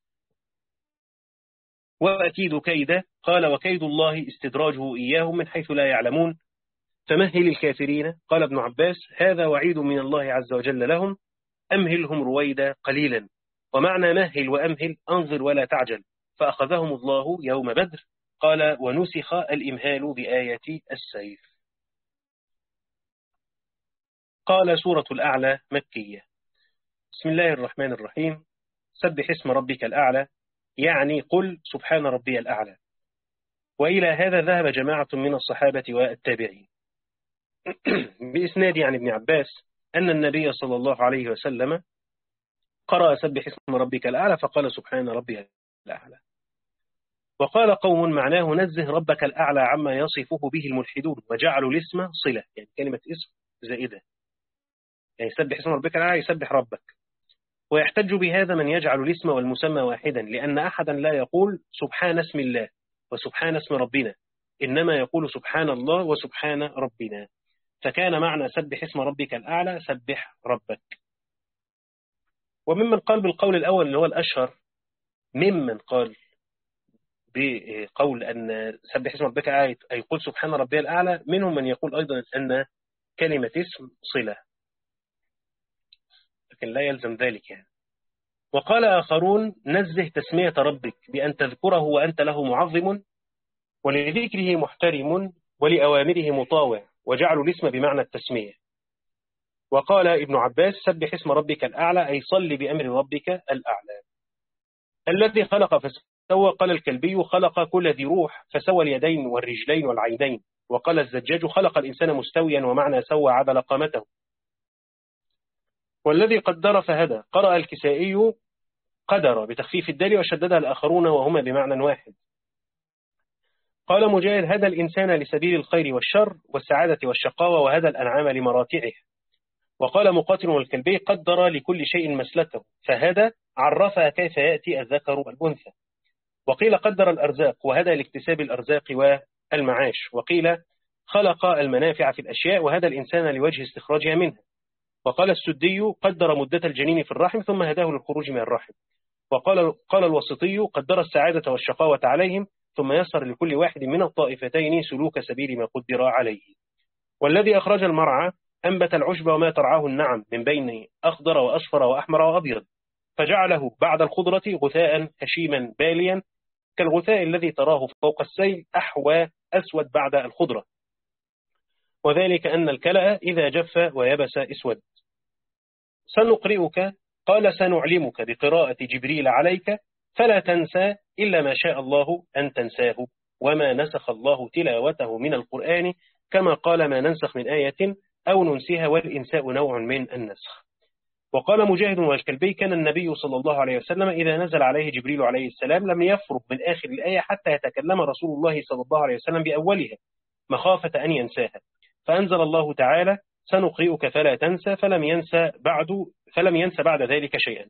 وأكيد كيدا. قال وكيد الله استدراجه إياهم من حيث لا يعلمون، فمهل الكافرين. قال ابن عباس هذا وعيد من الله عز وجل لهم، أمهلهم رويدا قليلا. ومعنى مهل وأمهل أنظر ولا تعجل، فأخذهم الله يوم بدر. قال ونسخ الإمهال بآية السيف. قال سورة الأعلى مكية. بسم الله الرحمن الرحيم. سبح اسم ربك الأعلى، يعني قل سبحان ربي الأعلى. وإلى هذا ذهب جماعة من الصحابة والتابعين بإسناد عن ابن عباس أن النبي صلى الله عليه وسلم قرأ سبح اسم ربك الأعلى فقال سبحان ربي الأعلى. وقال قوم معناه نزه ربك الأعلى عما يصفه به الملحدون، وجعلوا الاسم صلة، يعني كلمة اسم زائدة، يعني سبح اسم ربك الأعلى يسبح ربك. ويحتج بهذا من يجعل الاسم والمسمى واحدا، لأن أحدا لا يقول سبحان اسم الله وسبحان اسم ربنا، إنما يقول سبحان الله وسبحان ربنا. فكان معنى سبح اسم ربك الأعلى سبح ربك. وممن قال بالقول الأول اللي هو الأشهر، ممن قال بقول أن سبح اسم ربك الأعلى أي قل سبحان ربي الأعلى، منهم من يقول أيضا أن كلمة اسم صلة، لكن لا يلزم ذلك يعني. وقال آخرون نزه تسمية ربك بأن تذكره وأنت له معظم، ولذكره محترم، ولأوامره مطاوع، وجعلوا الاسم بمعنى التسمية. وقال ابن عباس سبح اسم ربك الأعلى أي صل بأمر ربك الأعلى. الذي خلق فسوى، قال الكلبي خلق كل ذي روح فسوى اليدين والرجلين والعينين. وقال الزجاج خلق الإنسان مستويا، ومعنى سوى عدل قامته. والذي قدر فهدى، قرأ الكسائي قدر بتخفيف الدال وشددها الآخرون وهما بمعنى واحد. قال مجاهد هدى الإنسان لسبيل الخير والشر والسعادة والشقاوة، وهدى الأنعام لمراتعه. وقال مقاتل والكلبي قدر لكل شيء مسلكه، فهدى عرفها كيف يأتي الذكر والأنثى. وقيل قدر الأرزاق وهدى لاكتساب الأرزاق والمعاش. وقيل خلق المنافع في الأشياء وهدى الإنسان لوجه استخراجها منها. وقال السدي قدر مدة الجنين في الرحم ثم هداه للخروج من الرحم. وقال قال الوسطي قدر السعادة والشقاوة عليهم ثم يسر لكل واحد من الطائفتين سلوك سبيل ما قدر عليه. والذي أخرج المرعى أنبت العشب وما ترعاه النعم من بين أخضر وأصفر وأحمر وأبيض، فجعله بعد الخضرة غثاء هشيما باليا كالغثاء الذي تراه فوق السيل أحوى أسود بعد الخضرة، وذلك أن الكلأ إذا جف ويبس اسود. سنقرئك قال سنعلمك بقراءة جبريل عليك فلا تنسى إلا ما شاء الله أن تنساه، وما نسخ الله تلاوته من القرآن، كما قال ما ننسخ من آية أو ننسها والإنساء نوع من النسخ. وقال مجاهد والكلبي كان النبي صلى الله عليه وسلم إذا نزل عليه جبريل عليه السلام لم يفرغ من آخر الآية حتى يتكلم رسول الله صلى الله عليه وسلم بأولها مخافة أن ينساها، فأنزل الله تعالى سنقرئك فلا تنسى، فلم ينسى بعد فلم ينسى بعد ذلك شيئا.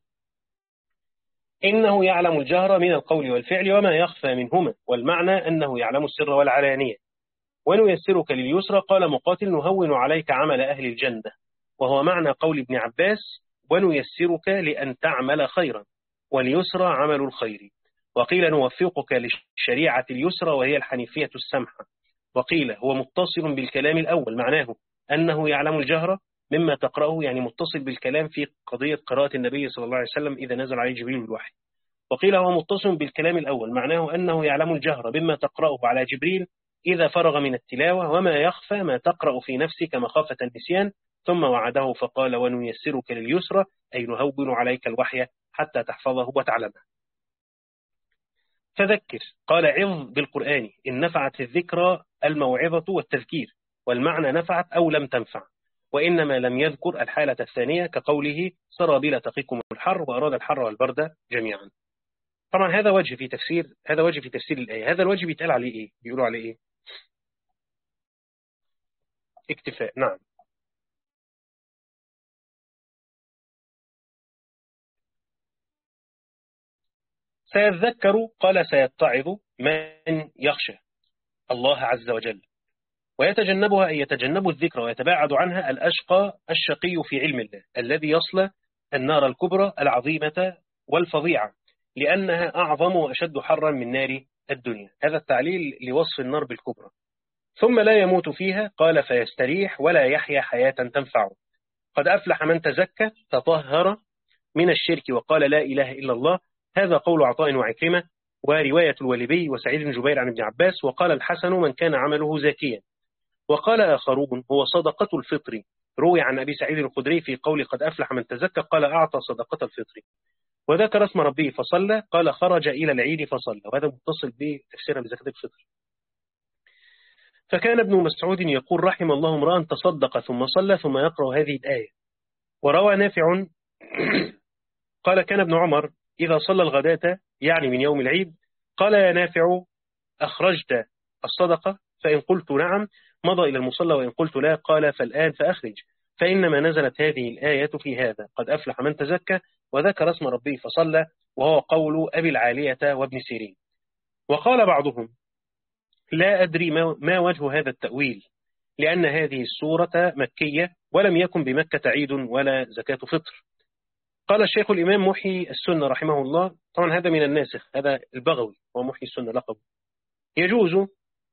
إنه يعلم الجهر من القول والفعل وما يخفى منهما، والمعنى أنه يعلم السر والعلانية. ونيسرك لليسرى قال مقاتل نهون عليك عمل أهل الجنة، وهو معنى قول ابن عباس ونيسرك لأن تعمل خيرا، واليسرى عمل الخير. وقيل نوفقك للشريعة اليسرى وهي الحنيفية السمحة. وقيل هو متصل بالكلام الأول معناه أنه يعلم الجهر مما تقرأه، يعني متصل بالكلام في قضية قراءة النبي صلى الله عليه وسلم إذا نزل عليه جبريل الوحي. وقيل هو متصل بالكلام الأول معناه أنه يعلم الجهر بما تقرأه على جبريل إذا فرغ من التلاوة، وما يخفى ما تقرأ في نفسك مخافة النسيان، ثم وعده فقال ونيسرك لليسرى أي نهون عليك الوحي حتى تحفظه وتعلمه. فذكر قال عظ بالقرآن إن نفعت الذكرى الموعظة والتذكير، والمعنى نفعت أو لم تنفع، وإنما لم يذكر الحالة الثانية كقوله سرابيل تقيكم الحر، وأراد الحر والبرد جميعا. طبعا هذا وجه في تفسير هذا وجه في تفسير الآية. هذا الوجه بيتقال عليه إيه؟ بيقولوا عليه إيه؟ اكتفاء. نعم. سيذكر قال سيتعظ من يخشى الله عز وجل، ويتجنبها أي يتجنب الذكر ويتباعد عنها الأشقى الشقي في علم الله الذي يصلى النار الكبرى العظيمة والفظيعة، لأنها أعظم وأشد حرا من نار الدنيا. هذا التعليل لوصف النار بالكبرى. ثم لا يموت فيها قال فيستريح ولا يحيا حياة تنفعه. قد أفلح من تزكى تطهر من الشرك وقال لا إله إلا الله. هذا قول عطاء وعكرمة ورواية الولبي وسعيد بن جبير عن ابن عباس. وقال الحسن من كان عمله زاكيا. وقال آخرون هو صدقة الفطر. روي عن أبي سعيد الخدري في قول قد أفلح من تزكى قال أعطى صدقة الفطر. وذكر اسم ربه فصلى قال خرج إلى العيد فصلى، وهذا متصل بتفسيرا بزكاة الفطر. فكان ابن مسعود يقول رحم الله امرأ تصدق ثم صلى ثم يقرأ هذه الآية. وروى نافع قال كان ابن عمر إذا صلى الغداة يعني من يوم العيد قال يا نافع أخرجت الصدقة؟ فإن قلت نعم مضى إلى المصلى، وإن قلت لا قال فالآن فأخرج، فإنما نزلت هذه الآية في هذا قد أفلح من تزكى وذكر اسم ربه فصلى، وهو قول أبي العالية وابن سيرين. وقال بعضهم لا أدري ما وجه هذا التأويل، لأن هذه السورة مكية ولم يكن بمكة عيد ولا زكاة فطر. قال الشيخ الإمام محي السنة رحمه الله، طبعا هذا من الناسخ، هذا البغوي ومحي السنة لقب، يجوز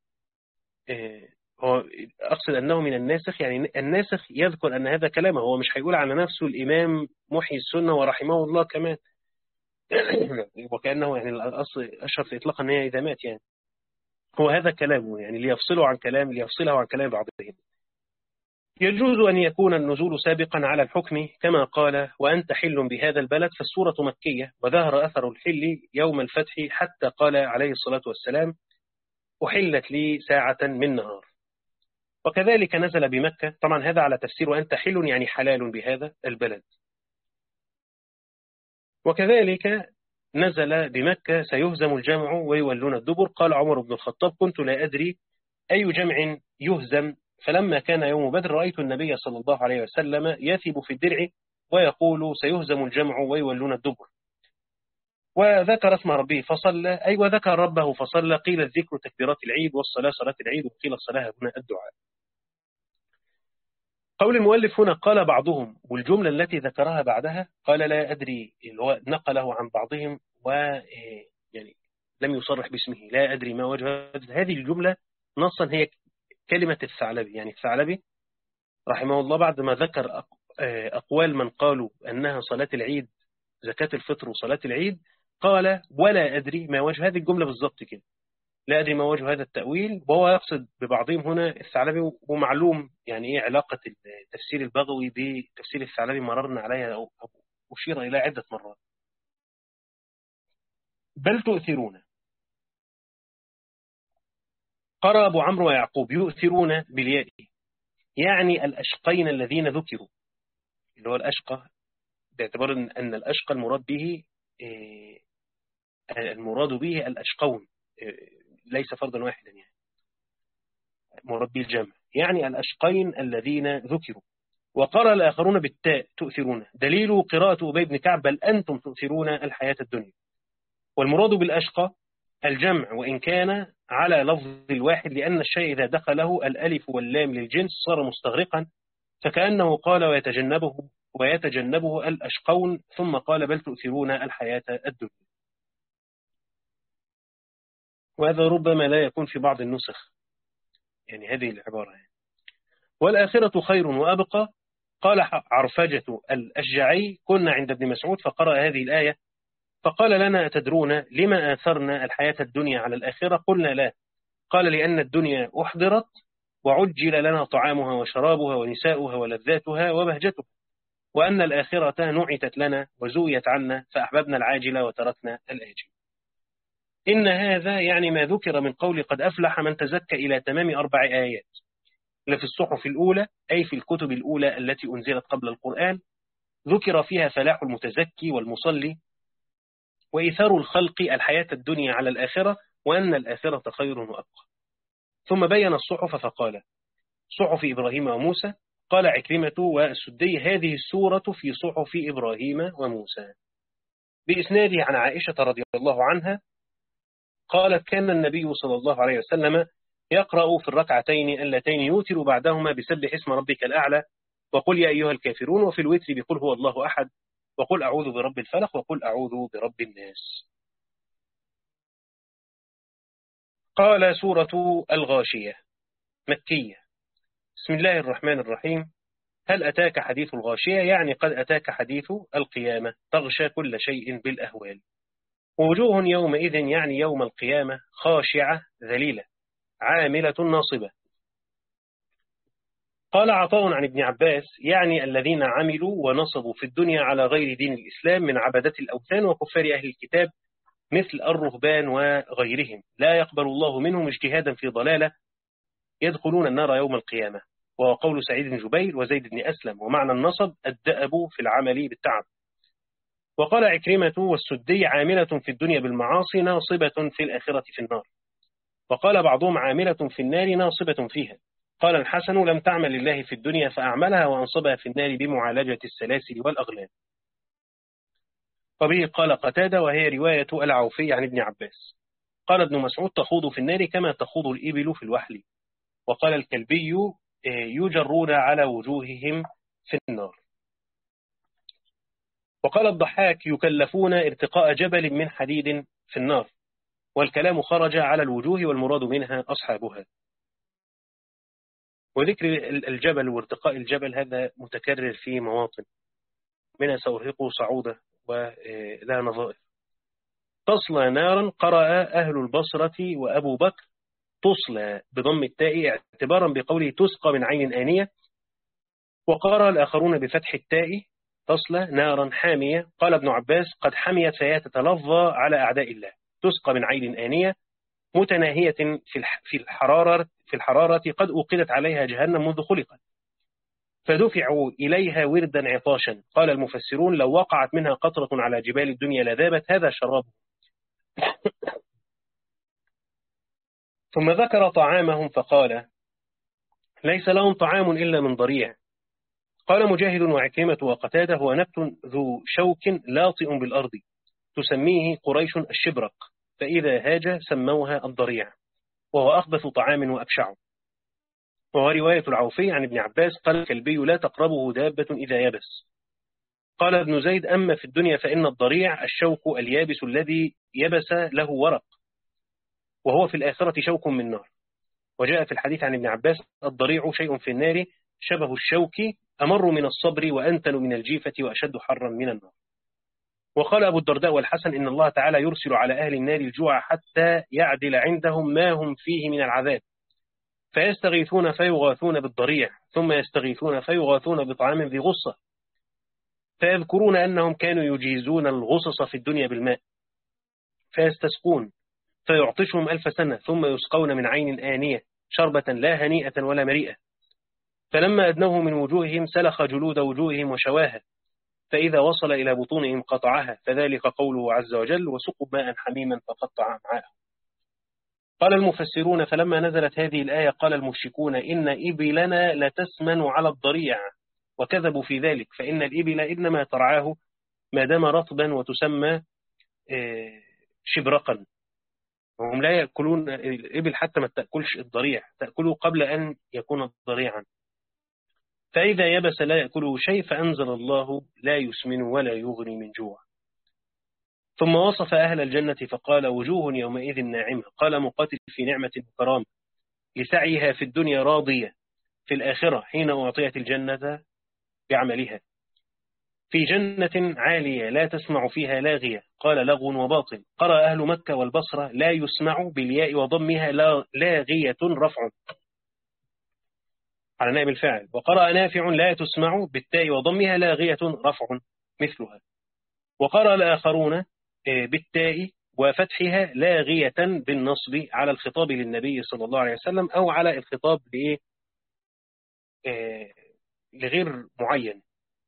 هو أقصد أنه من الناسخ، يعني الناسخ يذكر أن هذا كلامه، هو مش هيقول على نفسه الإمام محي السنة ورحمه الله كمان وكأنه يعني الأصل أشهر في إطلاق أن هي إذا مات، يعني هو هذا كلامه يعني ليفصله عن كلام ليفصله عن كلام بعضهم. يجوز أن يكون النزول سابقا على الحكم كما قال وأنت حل بهذا البلد، فالسورة مكية وظهر أثر الحل يوم الفتح حتى قال عليه الصلاة والسلام أحلت لي ساعة من نهار. وكذلك نزل بمكة، طبعا هذا على تفسير وأنت حل يعني حلال بهذا البلد. وكذلك نزل بمكة سيهزم الجمع ويولون الدبر. قال عمر بن الخطاب كنت لا أدري أي جمع يهزم، فلما كان يوم بدر رأيت النبي صلى الله عليه وسلم يثب في الدرع ويقول سيهزم الجمع ويولون الدبر. وذكر اسم ربه فصلى، أي وذكر ربه فصلى. قيل الذكر تكبيرات العيد، والصلاة صلاة العيد، وقيل الصلاة هنا الدعاء. قول المؤلف هنا قال بعضهم، والجملة التي ذكرها بعدها قال لا أدري، اللي هو نقله عن بعضهم و يعني لم يصرح باسمه، لا أدري ما وجه هذه الجملة نصا. هي كلمة الثعلبي، يعني الثعلبي رحمه الله بعد ما ذكر أقوال من قالوا أنها صلاة العيد زكاة الفطر وصلاة العيد، قال ولا أدري ما وجه هذه الجملة بالضبط كده، لا أدري ما وجه هذا التأويل. وهو يقصد ببعضهم هنا الثعلبي، ومعلوم يعني إيه علاقة التفسير البغوي بتفسير الثعلبي، مررنا عليها أو أشير إلى عدة مرات. بل تؤثرون، قرأ أبو عمرو ويعقوب يؤثرون بالياء، يعني الأشقين الذين ذكروا، اللي هو الأشقى باعتبار أن الأشقى المراد به المراد به الأشقون، ليس فردا واحدا، يعني مراد به الجمع، يعني الأشقين الذين ذكروا. وقرأ الآخرون بالتاء تؤثرون، دليل قراءة أبي بن كعب بل أنتم تؤثرون الحياة الدنيا. والمراد بالأشقى الجمع، وإن كان على لفظ الواحد، لأن الشيء إذا دخله الألف واللام للجنس صار مستغرقا، فكأنه قال ويتجنبه ويتجنبه الأشقون، ثم قال بل تؤثرون الحياة الدنيا. وهذا ربما لا يكون في بعض النسخ، يعني هذه العبارة يعني. والآخرة خير وأبقى. قال عرفجة الأشجعي كنا عند ابن مسعود فقرأ هذه الآية فقال لنا أتدرون لما آثرنا الحياة الدنيا على الآخرة؟ قلنا لا. قال لأن الدنيا أحضرت وعجل لنا طعامها وشرابها ونساؤها ولذاتها وبهجتها، وأن الآخرة نعتت لنا وزويت عنا فأحببنا العاجل وتركنا الآجل. إن هذا يعني ما ذكر من قول قد أفلح من تزكى إلى تمام أربع آيات، لفي الصحف الأولى أي في الكتب الأولى التي أنزلت قبل القرآن، ذكر فيها فلاح المتزكي والمصلي وإيثار الخلق الحياة الدنيا على الآخرة، وأن الآخرة خير وأبقى. ثم بين الصحف فقال صحف إبراهيم وموسى. قال عكرمة والسدي هذه السورة في صحف إبراهيم وموسى. بإسناده عن عائشة رضي الله عنها قالت كان النبي صلى الله عليه وسلم يقرأ في الركعتين اللتين يوتر بعدهما بسبح اسم ربك الأعلى وقل يا أيها الكافرون، وفي الوتر بقل هو الله أحد وقل أعوذ برب الفلق وقل أعوذ برب الناس. قال سورة الغاشية مكية. بسم الله الرحمن الرحيم. هل أتاك حديث الغاشية؟ يعني قد أتاك حديث القيامة تغشى كل شيء بالأهوال. ووجوه يومئذ يعني يوم القيامة خاشعة ذليلة عاملة ناصبة. قال عطاء عن ابن عباس يعني الذين عملوا ونصبوا في الدنيا على غير دين الإسلام من عبدة الأوثان وكفار أهل الكتاب مثل الرهبان وغيرهم، لا يقبل الله منهم اجتهادا في ضلالة يدخلون النار يوم القيامة. وهو قول سعيد بن جبير وزيد بن أسلم. ومعنى النصب الدأب في العمل بالتعب. وقال عكرمة والسدي عاملة في الدنيا بالمعاصي ناصبة في الآخرة في النار. وقال بعضهم عاملة في النار ناصبة فيها. قال الحسن لم تعمل لله في الدنيا فأعملها وأنصبها في النار بمعالجة السلاسل والأغلال. وبه قال قتادة وهي رواية العوفي عن ابن عباس. قال ابن مسعود تخوض في النار كما تخوض الإبل في الوحل. وقال الكلبي يجرون على وجوههم في النار. وقال الضحاك يكلفون ارتقاء جبل من حديد في النار، والكلام خرج على الوجوه والمراد منها أصحابها. وذكر الجبل وارتقاء الجبل هذا متكرر في مواطن منها سأرهقه صعودة ولا نظائر. تصلى نارا قرأ أهل البصرة وأبو بكر تصلى بضم التاء اعتبارا بقوله تسقى من عين آنية، وقرأ الآخرون بفتح التاء تصلى نارا حامية. قال ابن عباس قد حميت فهي تتلظى على أعداء الله، تسقى من عين آنية متناهية في الحرارة في الحرارة قد أوقدت عليها جهنم منذ خلقت فدفعوا إليها وردا عطاشا. قال المفسرون لو وقعت منها قطرة على جبال الدنيا لذابت، هذا شراب. ثم ذكر طعامهم فقال ليس لهم طعام إلا من ضريع. قال مجاهد وعكرمة وقتاده هو نبت ذو شوك لاطئ بالأرض تسميه قريش الشبرق، فإذا هاج سموها الضريع، وهو أخبث طعام وأبشعه. وهو رواية العوفي عن ابن عباس قال الكلبي لا تقربه دابة إذا يبس. قال ابن زيد أما في الدنيا فإن الضريع الشوك اليابس الذي يبس له ورق، وهو في الآخرة شوك من نار. وجاء في الحديث عن ابن عباس الضريع شيء في النار شبه الشوك أمر من الصبر وأنتن من الجيفة وأشد حرا من النار. وقال أبو الدرداء والحسن إن الله تعالى يرسل على أهل النار الجوع حتى يعدل عندهم ما هم فيه من العذاب، فيستغيثون فيغاثون بالضريع، ثم يستغيثون فيغاثون بطعام ذي غصة، فيذكرون أنهم كانوا يجيزون الغصص في الدنيا بالماء، فيستسقون فيعطشهم ألف سنة، ثم يسقون من عين آنية شربة لا هنيئة ولا مريئة، فلما أدنوه من وجوههم سلخ جلود وجوههم وشواها، فإذا وصل إلى بطونهم قطعها، فذلك قوله عز وجل وسقوا ماء حميما فقطع أمعاءهم. قال المفسرون فلما نزلت هذه الآية قال المشركون إن إبلنا لتسمن على الضريع، وكذبوا في ذلك، فإن الإبل إنما ترعاه ما دام رطبا وتسمى شبرقا، وهم لا يأكلون الإبل حتى ما تأكلش الضريع، تأكله قبل أن يكون ضريعا، فإذا يبس لا يأكله شيء، فأنزل الله لا يسمن ولا يغني من جوع. ثم وصف أهل الجنة فقال وجوه يومئذ ناعمة، قال مقاتل في نعمة وكرامة لسعيها في الدنيا راضية، في الآخرة حين أعطيت الجنة بعملها، في جنة عالية لا تسمع فيها لاغية، قال لغو وباطل. قرأ أهل مكة والبصرة لا يسمع بالياء وضمها لاغية رفع على نائب الفاعل، وقرأ نافع لا تسمع بالتاء وضمها لاغية رفع مثلها، وقرأ الآخرون بالتاء وفتحها لاغية بالنصب على الخطاب للنبي صلى الله عليه وسلم، أو على الخطاب لغير معين.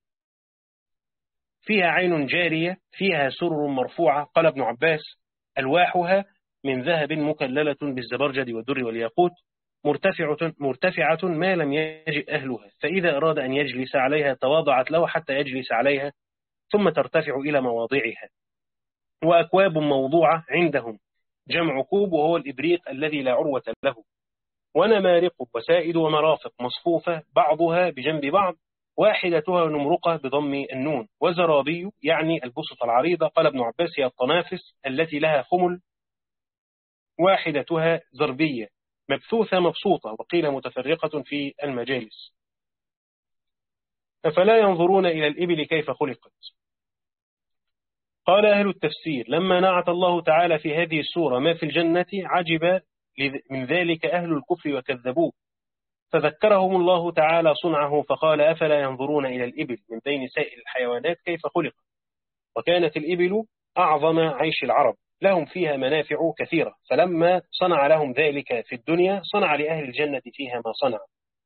فيها عين جارية فيها سرر مرفوعة، قال ابن عباس ألواحها من ذهب مكللة بالزبرجد والدر والياقوت، مرتفعة, مرتفعة ما لم يجئ أهلها، فإذا أراد أن يجلس عليها تواضعت له حتى يجلس عليها، ثم ترتفع إلى مواضعها. وأكواب موضوعة عندهم، جمع كوب وهو الإبريق الذي لا عروة له، ونمارق وسائد ومرافق مصفوفة بعضها بجنب بعض، واحدتها نمرقة بضم النون، وزرابي يعني البسط العريضة، قال ابن عباس هي الطنافس التي لها خمل، واحدتها زربية مبثوثة مبسوطة، وقيل متفرقة في المجالس. أفلا ينظرون إلى الإبل كيف خلقت؟ قال أهل التفسير لما نعت الله تعالى في هذه السورة ما في الجنة عجب من ذلك أهل الكفر وكذبوه، فذكرهم الله تعالى صنعه فقال أفلا ينظرون إلى الإبل من بين سائر الحيوانات كيف خلقت، وكانت الإبل أعظم عيش العرب، لهم فيها منافع كثيرة، فلما صنع لهم ذلك في الدنيا صنع لأهل الجنة فيها ما صنع.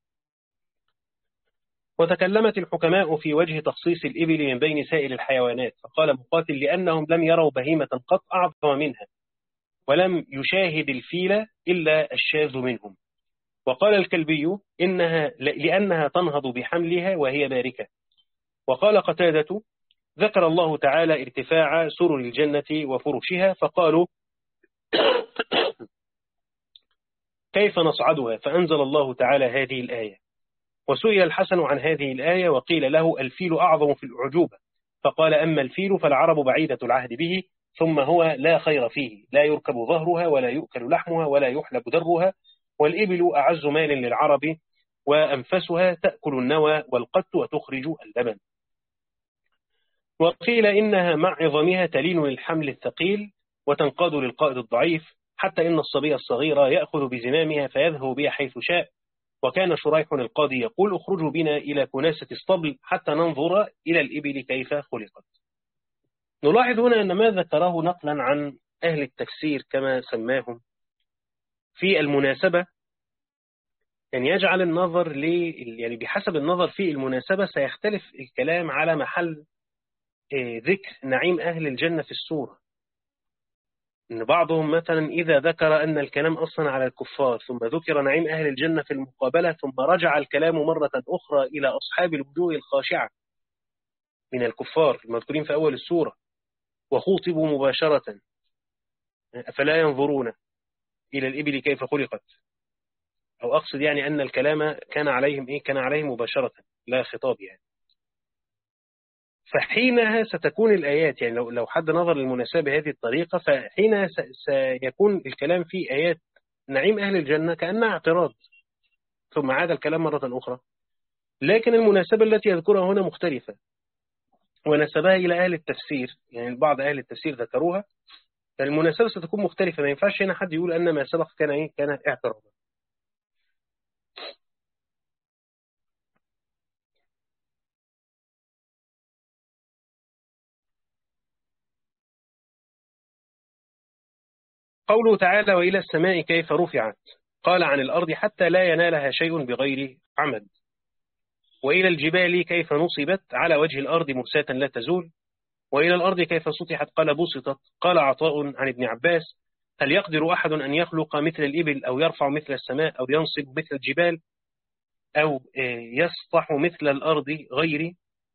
وتكلمت الحكماء في وجه تخصيص الإبل من بين سائر الحيوانات، فقال مقاتل لأنهم لم يروا بهيمة قط أعظم منها، ولم يشاهد الفيل إلا الشاذ منهم. وقال الكلبي إنها لأنها تنهض بحملها وهي باركة. وقال قتادة ذكر الله تعالى ارتفاع سرر الجنة وفرشها، فقالوا كيف نصعدها، فأنزل الله تعالى هذه الآية. وسئل الحسن عن هذه الآية وقيل له الفيل أعظم في الأعجوبة، فقال أما الفيل فالعرب بعيدة العهد به، ثم هو لا خير فيه، لا يركب ظهرها ولا يؤكل لحمها ولا يحلب درها، والإبل أعز مال للعرب وأنفسها تأكل النوى والقت وتخرج اللبن. وقيل إنها مع عظمها تلين للحمل الثقيل وتنقاد للقائد الضعيف، حتى إن الصبي الصغير يأخذ بزمامها فيذهب بها حيث شاء. وكان شريح القاضي يقول اخرجوا بنا إلى كناسة الصبل حتى ننظر إلى الإبل كيف خلقت. نلاحظ هنا أن ما ذكره نقلا عن أهل التفسير كما سماهم في المناسبة، يعني يجعل النظر ل يعني بحسب النظر في المناسبة سيختلف الكلام على محل ذكر نعيم أهل الجنة في السورة. إن بعضهم مثلا إذا ذكر أن الكلام أصلا على الكفار ثم ذكر نعيم أهل الجنة في المقابلة، ثم رجع الكلام مرة أخرى إلى أصحاب الوجوه الخاشعة من الكفار المذكورين في أول السورة، وخوطبوا مباشرة، أفلا ينظرون إلى الإبل كيف خلقت، أو أقصد يعني أن الكلام كان عليهم إيه؟ كان عليهم مباشرة لا خطاب يعني. فحينها ستكون الآيات، يعني لو لو حد نظر للمناسبة بهذه الطريقة، فحينها سيكون الكلام في آيات نعيم أهل الجنة كأنها اعتراض، ثم عاد الكلام مرة أخرى. لكن المناسبة التي يذكرها هنا مختلفة، ونسبها إلى أهل التفسير، يعني بعض أهل التفسير ذكروها، فالمناسبة ستكون مختلفة. ما ينفعش هنا حد يقول أن ما سبق كان إيه؟ كان اعتراضا. قوله تعالى: وإلى السماء كيف رفعت، قال عن الأرض حتى لا ينالها شيء بغير عمد. وإلى الجبال كيف نصبت، على وجه الأرض مرساة لا تزول. وإلى الأرض كيف سطحت، قال بسطت. قال عطاء عن ابن عباس: هل يقدر أحد أن يخلق مثل الإبل، أو يرفع مثل السماء، أو ينصب مثل الجبال، أو يسطح مثل الأرض غيري؟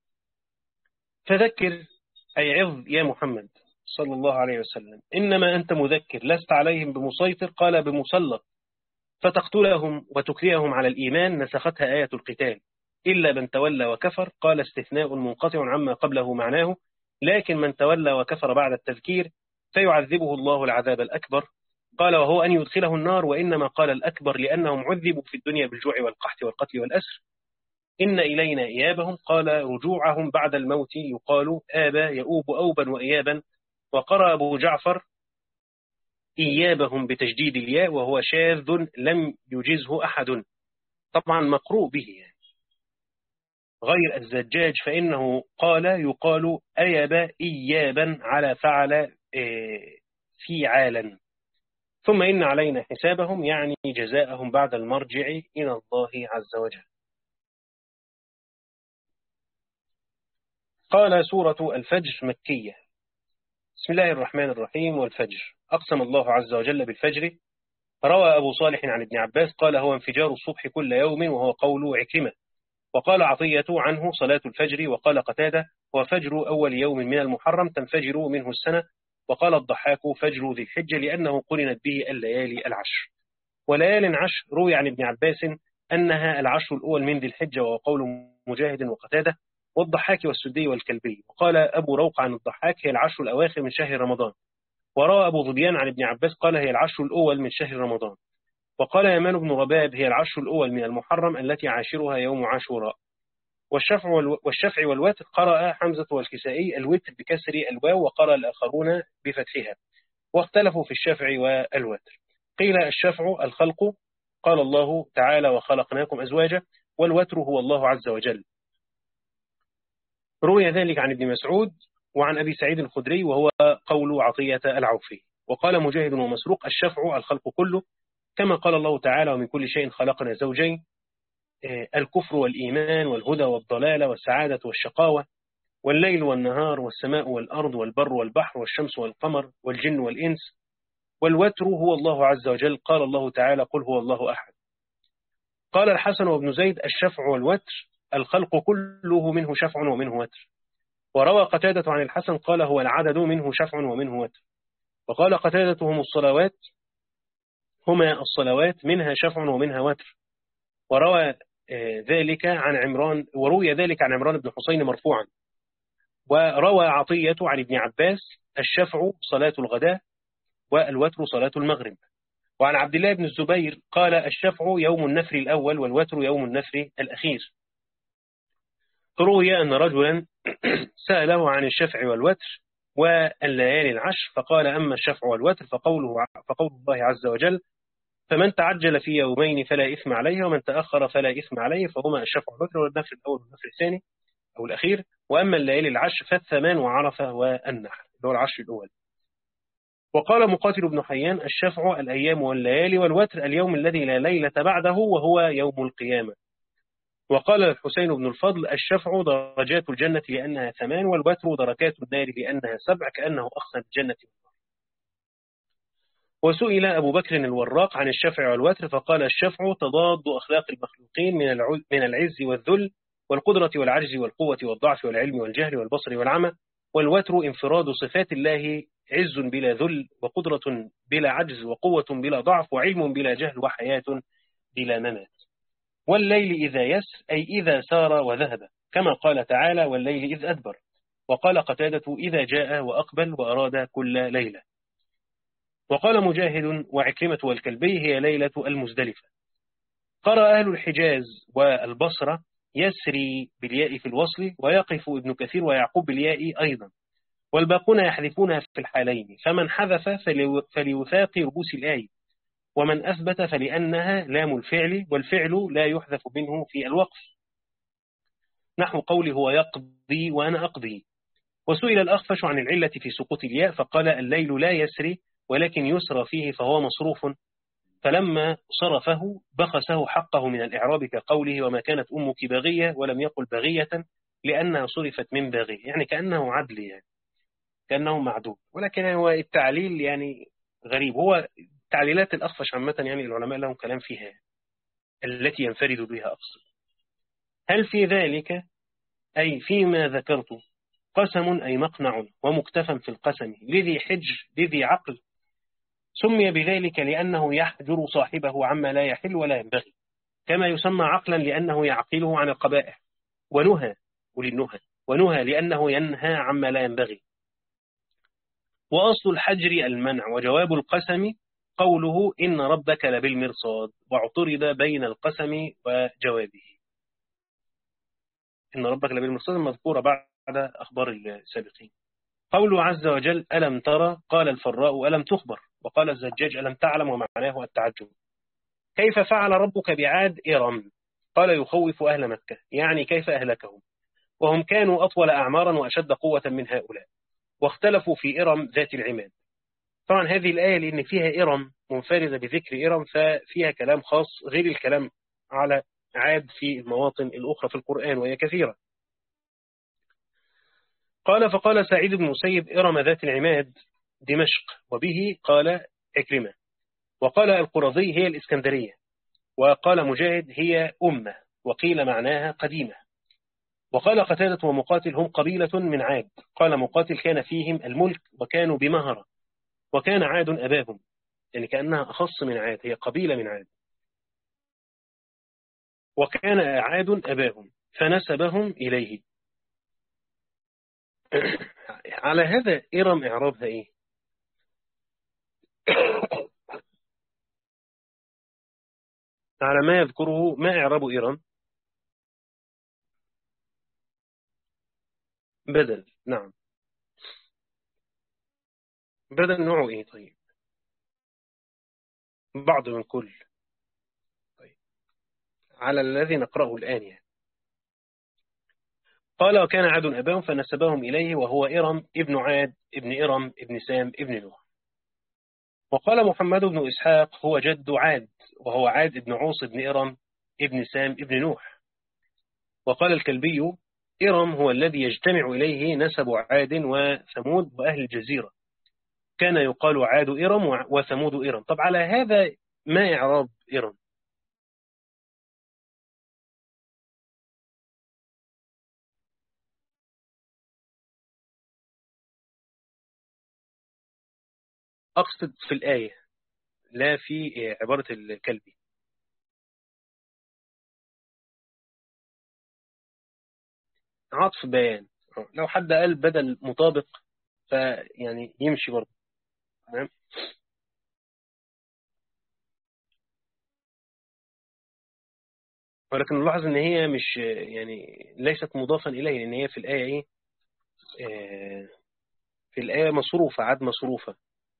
فذكر أي عظ يا محمد صلى الله عليه وسلم، إنما أنت مذكر لست عليهم بمسيطر. قال بمسلط، فتقتلهم وتكرههم على الإيمان، نسختها آية القتال، إلا من تولى وكفر. قال استثناء منقطع عما قبله معناه، لكن من تولى وكفر بعد التذكير فيعذبه الله العذاب الأكبر. قال وهو أن يدخله النار، وإنما قال الأكبر لأنهم عذبوا في الدنيا بالجوع والقحط والقتل والأسر. إن إلينا إيابهم، قال رجوعهم بعد الموت، يقال آبى يؤوب أوبا وإيابا. وقرأ أبو جعفر إيابهم بتجديد الياء، وهو شاذ لم يجزه أحد، طبعا مقروء به يعني. غير الزجاج فإنه قال يقال أيب إيابا على فعل فيعالا. ثم إن علينا حسابهم، يعني جزاءهم بعد المرجع إلى الله عز وجل. قال سورة الفجر مكية. بسم الله الرحمن الرحيم. والفجر، أقسم الله عز وجل بالفجر. روى أبو صالح عن ابن عباس قال هو انفجار الصبح كل يوم، وهو قول عكرمة. وقال عطية عنه صلاة الفجر. وقال قتادة هو فجر أول يوم من المحرم تنفجر منه السنة. وقال الضحاك فجر ذي الحجة، لأنه قرنت به الليالي العشر. وليال عشر روي عن ابن عباس أنها العشر الأول من ذي الحجة، وهو قول مجاهد وقتادة والضحاك والسدي والكلبي. وقال أبو روق عن الضحاك هي العشر الأواخر من شهر رمضان. وروى أبو ظبيان عن ابن عباس قال هي العشر الأول من شهر رمضان. وقال يمان بن رباب هي العشر الأول من المحرم التي عاشرها يوم عاشوراء. والشفع والشفع والوتر قرأ حمزة والكسائي الوتر بكسر الواو، وقرأ الآخرون بفتحها، واختلفوا في الشفع والوتر. قيل الشفع الخلق، قال الله تعالى وخلقناكم أزواجا، والوتر هو الله عز وجل. روي ذلك عن ابن مسعود وعن أبي سعيد الخدري، وهو قول عطية العوفي. وقال مجاهد ومسروق الشفع الخلق كله، كما قال الله تعالى ومن كل شيء خلقنا زوجين، الكفر والإيمان والهدى والضلال والسعادة والشقاوة، والليل والنهار والسماء والأرض والبر والبحر والشمس والقمر والجن والإنس. والوتر هو الله عز وجل، قال الله تعالى قل هو الله أحد. قال الحسن وابن زيد الشفع والوتر الخلق كله منه شفع ومنه وتر. وروى قتادة عن الحسن قال هو العدد منه شفع ومنه وتر. وقال قتادة هم الصلوات هما الصلوات منها شفع ومنها وتر. وروى ذلك عن عمران وروي ذلك عن عمران بن حسين مرفوعا. وروى عطية عن ابن عباس الشفع صلاة الغداء، والوتر صلاة المغرب. وعن عبد الله بن الزبير قال الشفع يوم النفر الأول، والوتر يوم النفر الأخير. روي أن رجلا سأله عن الشفع والوتر والليالي العشر، فقال أما الشفع والوتر فقوله فقول الله عز وجل فمن تعجل في يومين فلا إثم عليه، ومن تأخر فلا إثم عليه، فهما الشفع والوتر والنفر الأول والنفر الثاني أو الأخير. وأما الليالي العشر فالثمان وعرفة والنحر، اللي هو العشر الأول. وقال مقاتل بن حيان الشفع الأيام والليالي، والوتر اليوم الذي لا ليلة بعده وهو يوم القيامة. وقال الحسين بن الفضل الشفع درجات الجنة لأنها ثمان، والوتر دركات النار لأنها سبع، كأنه أقسم الجنة والنار. وسئل أبو بكر الوراق عن الشفع والوتر فقال الشفع تضاد أخلاق المخلوقين من العز والذل والقدرة والعجز والقوة والضعف والعلم والجهل والبصر والعمى، والوتر انفراد صفات الله، عز بلا ذل، وقدرة بلا عجز، وقوة بلا ضعف، وعلم بلا جهل، وحياة بلا ممات. والليل إذا يس أي إذا سار وذهب، كما قال تعالى والليل إذ أدبر. وقال قتادة إذا جاء وأقبل، وأراد كل ليلة. وقال مجاهد وعكرمة والكلبي هي ليلة المزدلفة. قرأ أهل الحجاز والبصرة يسري بالياء في الوصل، ويقف ابن كثير ويعقوب بالياء أيضا، والباقون يحذفونها في الحالين، فمن حذف فليثاق رؤوس الآية، ومن أثبت فلأنها لام الفعل، والفعل لا يحذف منه في الوقف، نحو قوله هو يقضي وأنا أقضي. وسئل الأخفش عن العلة في سقوط الياء فقال الليل لا يسري ولكن يسرى فيه فهو مصروف، فلما صرفه بخسه حقه من الإعراب كقوله وما كانت أمك باغية ولم يقل باغية لأنها صرفت من باغية، يعني كأنه عدل، يعني كأنه معدول، ولكن هو التعليل يعني غريب. هو تعليلات الأخفش عامة يعني العلماء لهم كلام فيها التي ينفرد بها أقصد. هل في ذلك أي فيما ذكرت قسم أي مقنع ومكتفى في القسم لذي حج لذي عقل، سمي بذلك لأنه يحجر صاحبه عما لا يحل ولا ينبغي، كما يسمى عقلا لأنه يعقله عن القبائح، ونهى وللنهى ونهى لأنه ينهى عما لا ينبغي. وأصل الحجر المنع، وجواب القسم قوله إن ربك لبالمرصاد، واعترض بين القسم وجوابه. إن ربك لبالمرصاد المذكورة بعد أخبار السابقين. قوله عز وجل ألم ترى، قال الفراء ألم تخبر، وقال الزجاج ألم تعلم، ومعناه التعجب. كيف فعل ربك بعاد إرم؟ قال يخوف أهل مكة، يعني كيف أهلكهم، وهم كانوا أطول أعمارا وأشد قوة من هؤلاء، واختلفوا في إرم ذات العماد. طبعا هذه الآية لأن فيها إرم منفردة بذكر إرم ففيها كلام خاص غير الكلام على عاد في المواطن الأخرى في القرآن وهي كثيرة. قال فقال سعيد بن مسيب إرم ذات العماد دمشق، وبه قال عكرمة. وقال القرظي هي الإسكندرية. وقال مجاهد هي أمة، وقيل معناها قديمة. وقال قتادة ومقاتل هم قبيلة من عاد. قال مقاتل كان فيهم الملك وكانوا بمهرة، وكان عاد أباهم، يعني كأنها أخص من عاد، هي قبيلة من عاد، وكان عاد أباهم فنسبهم إليه. على هذا إرم إعرابها إيه؟ على ما يذكره ما إعراب إرم؟ بدل، نعم. بدل نوعه إيه طيب؟ بعض من كل. طيب على الذي نقرأه الآن يعني. قال وكان عاد أباهم فنسبهم إليه، وهو إرم ابن عاد ابن إرم ابن سام ابن نوح. وقال محمد بن إسحاق هو جد عاد، وهو عاد ابن عوص ابن إرم ابن سام ابن نوح. وقال الكلبي إرم هو الذي يجتمع إليه نسب عاد وثمود وأهل الجزيرة، كان يقال عاد إرم وثمود إرم. طب على هذا ما إعراب إرم؟ أقصد في الآية لا في عبارة الكلبي. عطف بيان، لو حد قال بدل مطابق فيعني يمشي برضه. تمام. ولكن نلاحظ ان هي مش يعني ليست مضافا اليه، لان هي في الايه ايه، آه، في الايه مصروفه، عاد مصروفه.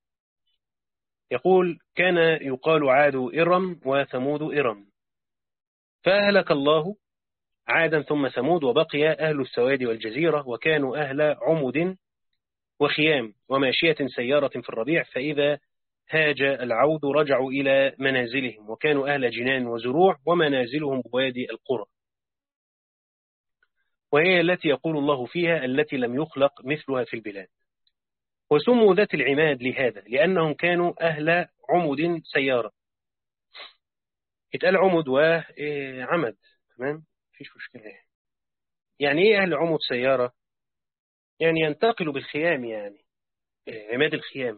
يقول كان يقال عاد ارم وثمود ارم، فاهلك الله عادا ثم ثمود، وبقي اهل السواد والجزيره، وكانوا اهل عمد وخيام وماشيه سياره في الربيع، فاذا هاج العود رجعوا إلى منازلهم، وكانوا أهل جنان وزروع، ومنازلهم بوادي القرى، وهي التي يقول الله فيها التي لم يخلق مثلها في البلاد. وسموا ذات العماد لهذا لأنهم كانوا أهل عمد سيارة. اتقال عمد وعمد، تمام، مفيش مشكلة. يعني إيه أهل عمد سيارة؟ يعني ينتقل بالخيام، يعني عماد الخيام.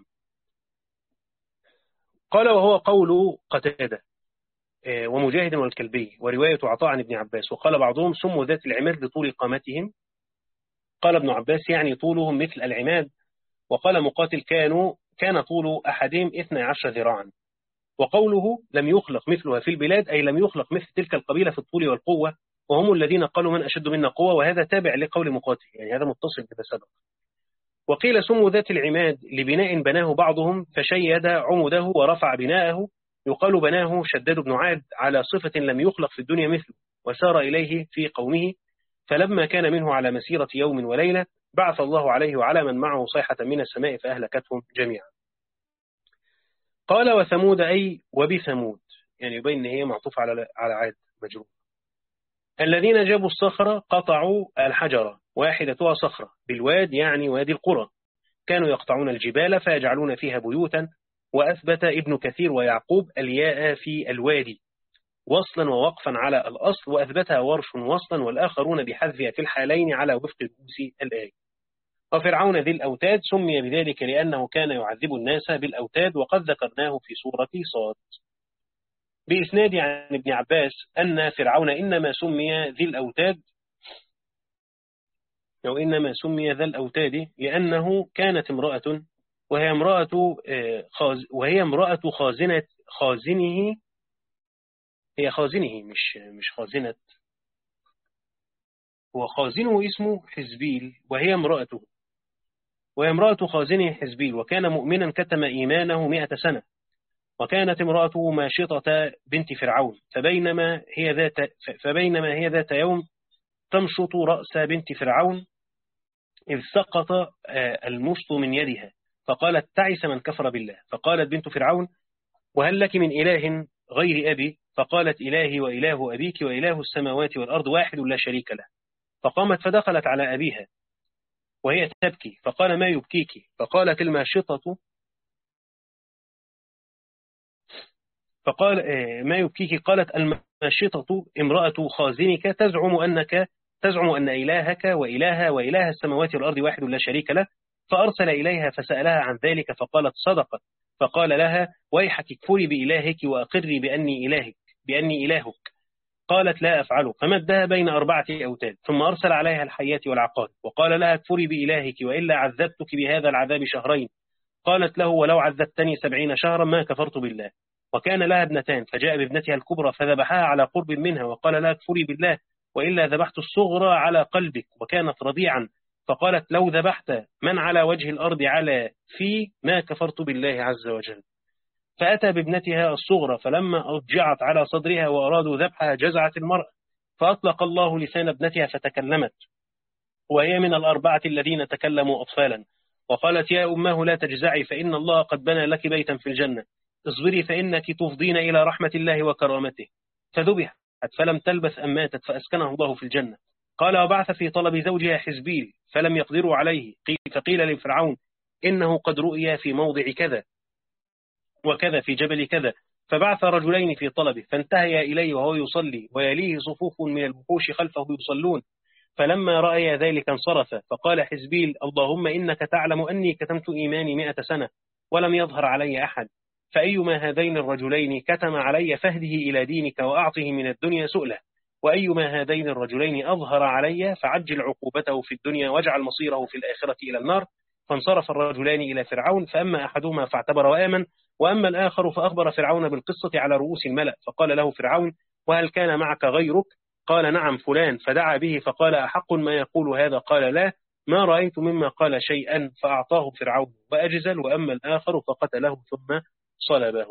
قال وهو قول قتادة ومجاهد والكلبي ورواية عطاء عن ابن عباس. وقال بعضهم سموا ذات العماد لطول قامتهم. قال ابن عباس يعني طولهم مثل العماد. وقال مقاتل كانوا كان طول أحدهم اثني عشر ذراعا. وقوله لم يخلق مثلها في البلاد أي لم يخلق مثل تلك القبيلة في الطول والقوة، وهم الذين قالوا من أشد منا قوة، وهذا تابع لقول مقاتل، يعني هذا متصل بما سبق. وقيل سموا ذات العماد لبناء بناه بعضهم فشيد عمده ورفع بناءه، يقال بناه شداد بن عاد على صفة لم يخلق في الدنيا مثله، وسار إليه في قومه، فلما كان منه على مسيرة يوم وليلة بعث الله عليه وعلى من معه صيحة من السماء فأهلكتهم جميعا. قال وثمود أي وبثمود، يعني يبين أن هي معطوف على على عاد مجرور. الذين جابوا الصخرة قطعوا الحجرة واحدتها صخرة بالواد، يعني وادي القرى، كانوا يقطعون الجبال فيجعلون فيها بيوتا. وأثبت ابن كثير ويعقوب الياء في الوادي وصلا ووقفا على الأصل، وأثبتها ورش وصلا والآخرون بحذفها في الحالين على وفق الأوس الآية. وفرعون ذي الأوتاد سمي بذلك لأنه كان يعذب الناس بالأوتاد، وقد ذكرناه في سورة صاد. بإسناد عن ابن عباس أن فرعون إنما سمي ذي الأوتاد أو إنما سمي ذا الأوتاد لأنه كانت امرأة وهي امرأة خاز وهي امرأة خازنة خازنه هي خازنه مش مش خازنة هو خازنه اسمه حزبيل وهي امرأته وهي امرأة خازنه حزبيل، وكان مؤمنا كتم إيمانه مئة سنة. وكانت امرأته ماشطة بنت فرعون، فبينما هي ذات فبينما هي ذات يوم تمشط رأس بنت فرعون إذ سقط المشط من يدها، فقالت تعس من كفر بالله. فقالت بنت فرعون وهل لك من إله غير أبي؟ فقالت إلهي وإله أبيك وإله السماوات والأرض واحد لا شريك له. فقامت فدخلت على أبيها وهي تبكي، فقال ما يبكيك؟ فقالت الماشطة فقال ما يبكيك؟ قالت الماشطة امرأة خازنك تزعم أنك تزعم أن إلهك وإله وإله السماوات والأرض واحد لا شريك له. فأرسل إليها فسألها عن ذلك فقالت صدقت. فقال لها ويحك اكفري بإلهك وأقري بأني إلهك بأني إلهك. قالت لا أفعله، فمدها بين أربعة أوتاد، ثم أرسل عليها الحيات والعقاد وقال لها اكفري بإلهك وإلا عذبتك بهذا العذاب شهرين. قالت له ولو عذبتني سبعين شهرا ما كفرت بالله. وكان لها ابنتان، فجاء بابنتها الكبرى فذبحها على قرب منها وقال لها اكفري بالله وإلا ذبحت الصغرى على قلبك، وكانت رضيعا. فقالت لو ذبحت من على وجه الأرض على في ما كفرت بالله عز وجل. فأتى بابنتها الصغرى فلما أضجعت على صدرها وأرادوا ذبحها جزعت المرأة، فأطلق الله لسان ابنتها فتكلمت، وهي من الأربعة الذين تكلموا أطفالا. وقالت يا أمه لا تجزعي فإن الله قد بنى لك بيتا في الجنة، اصبري فإنك تفضين إلى رحمة الله وكرامته. فذبحت فلم تلبث أن ماتت فأسكنه الله في الجنة. قال وبعث في طلب زوجها حزبيل فلم يقدروا عليه، فقيل لفرعون إنه قد رؤي في موضع كذا وكذا في جبل كذا، فبعث رجلين في طلبه فانتهيا إليه وهو يصلي ويليه صفوف من الوحوش خلفه يصلون، فلما رأي ذلك انصرف. فقال حزبيل اللهم إنك تعلم أني كتمت إيماني مئة سنة ولم يظهر علي أحد، فأيما هذين الرجلين كتم علي فهده إلى دينك وأعطه من الدنيا سؤله، وأيما هذين الرجلين أظهر علي فعجل عقوبته في الدنيا واجعل مصيره في الآخرة إلى النار. فانصرف الرجلان إلى فرعون، فأما أحدهما فاعتبر وآمن، وأما الآخر فأخبر فرعون بالقصة على رؤوس الملأ. فقال له فرعون وهل كان معك غيرك؟ قال نعم فلان، فدعا به فقال أحق ما يقول هذا؟ قال لا، ما رأيت مما قال شيئا، فأعطاه فرعون وأجزل، وأما الآخر فقتله ثم صلبه.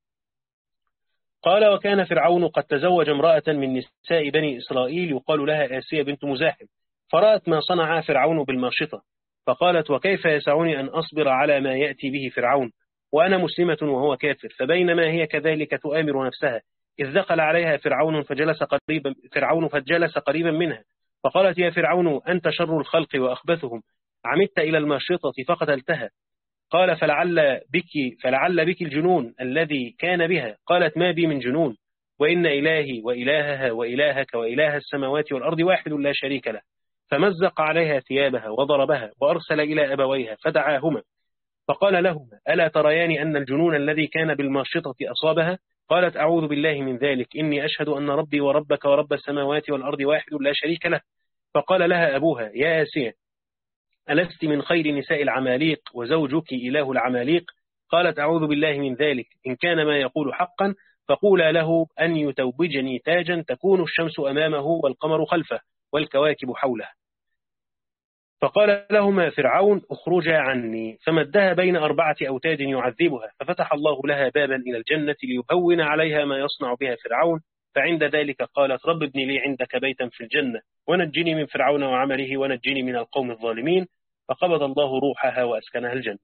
قال وكان فرعون قد تزوج امرأة من نساء بني إسرائيل يقال لها آسية بنت مزاحم، فرأت ما صنع فرعون بالماشطة فقالت وكيف يسعني أن أصبر على ما يأتي به فرعون وأنا مسلمة وهو كافر؟ فبينما هي كذلك تؤامر نفسها إذ دخل عليها فرعون فجلس قريبا فرعون فجلس قريبا منها، فقالت يا فرعون أنت شر الخلق وأخبثهم، عمدت إلى الماشطة فقتلتها. قال فلعل بك فلعل بك الجنون الذي كان بها. قالت ما بي من جنون، وإن إلهي وإلهها وإلهك وإله السماوات والأرض واحد لا شريك له. فمزق عليها ثيابها وضربها وأرسل إلى أبويها فدعاهما فقال لهما ألا تريان أن الجنون الذي كان بالماشطة أصابها؟ قالت أعوذ بالله من ذلك، إني أشهد أن ربي وربك ورب السماوات والأرض واحد لا شريك له. فقال لها أبوها يا آسيا ألست من خير نساء العماليق وزوجك إله العماليق؟ قالت أعوذ بالله من ذلك، إن كان ما يقول حقا فقولا له أن يتوبجني تاجا تكون الشمس أمامه والقمر خلفه والكواكب حوله. فقال لهما فرعون اخرجا عني، فمدها بين أربعة أوتاد يعذبها، ففتح الله لها بابا إلى الجنة ليهون عليها ما يصنع بها فرعون. فعند ذلك قالت رب ابن لي عندك بيتا في الجنة ونجني من فرعون وعمله ونجني من القوم الظالمين. فقبض الله روحها وأسكنها الجنة.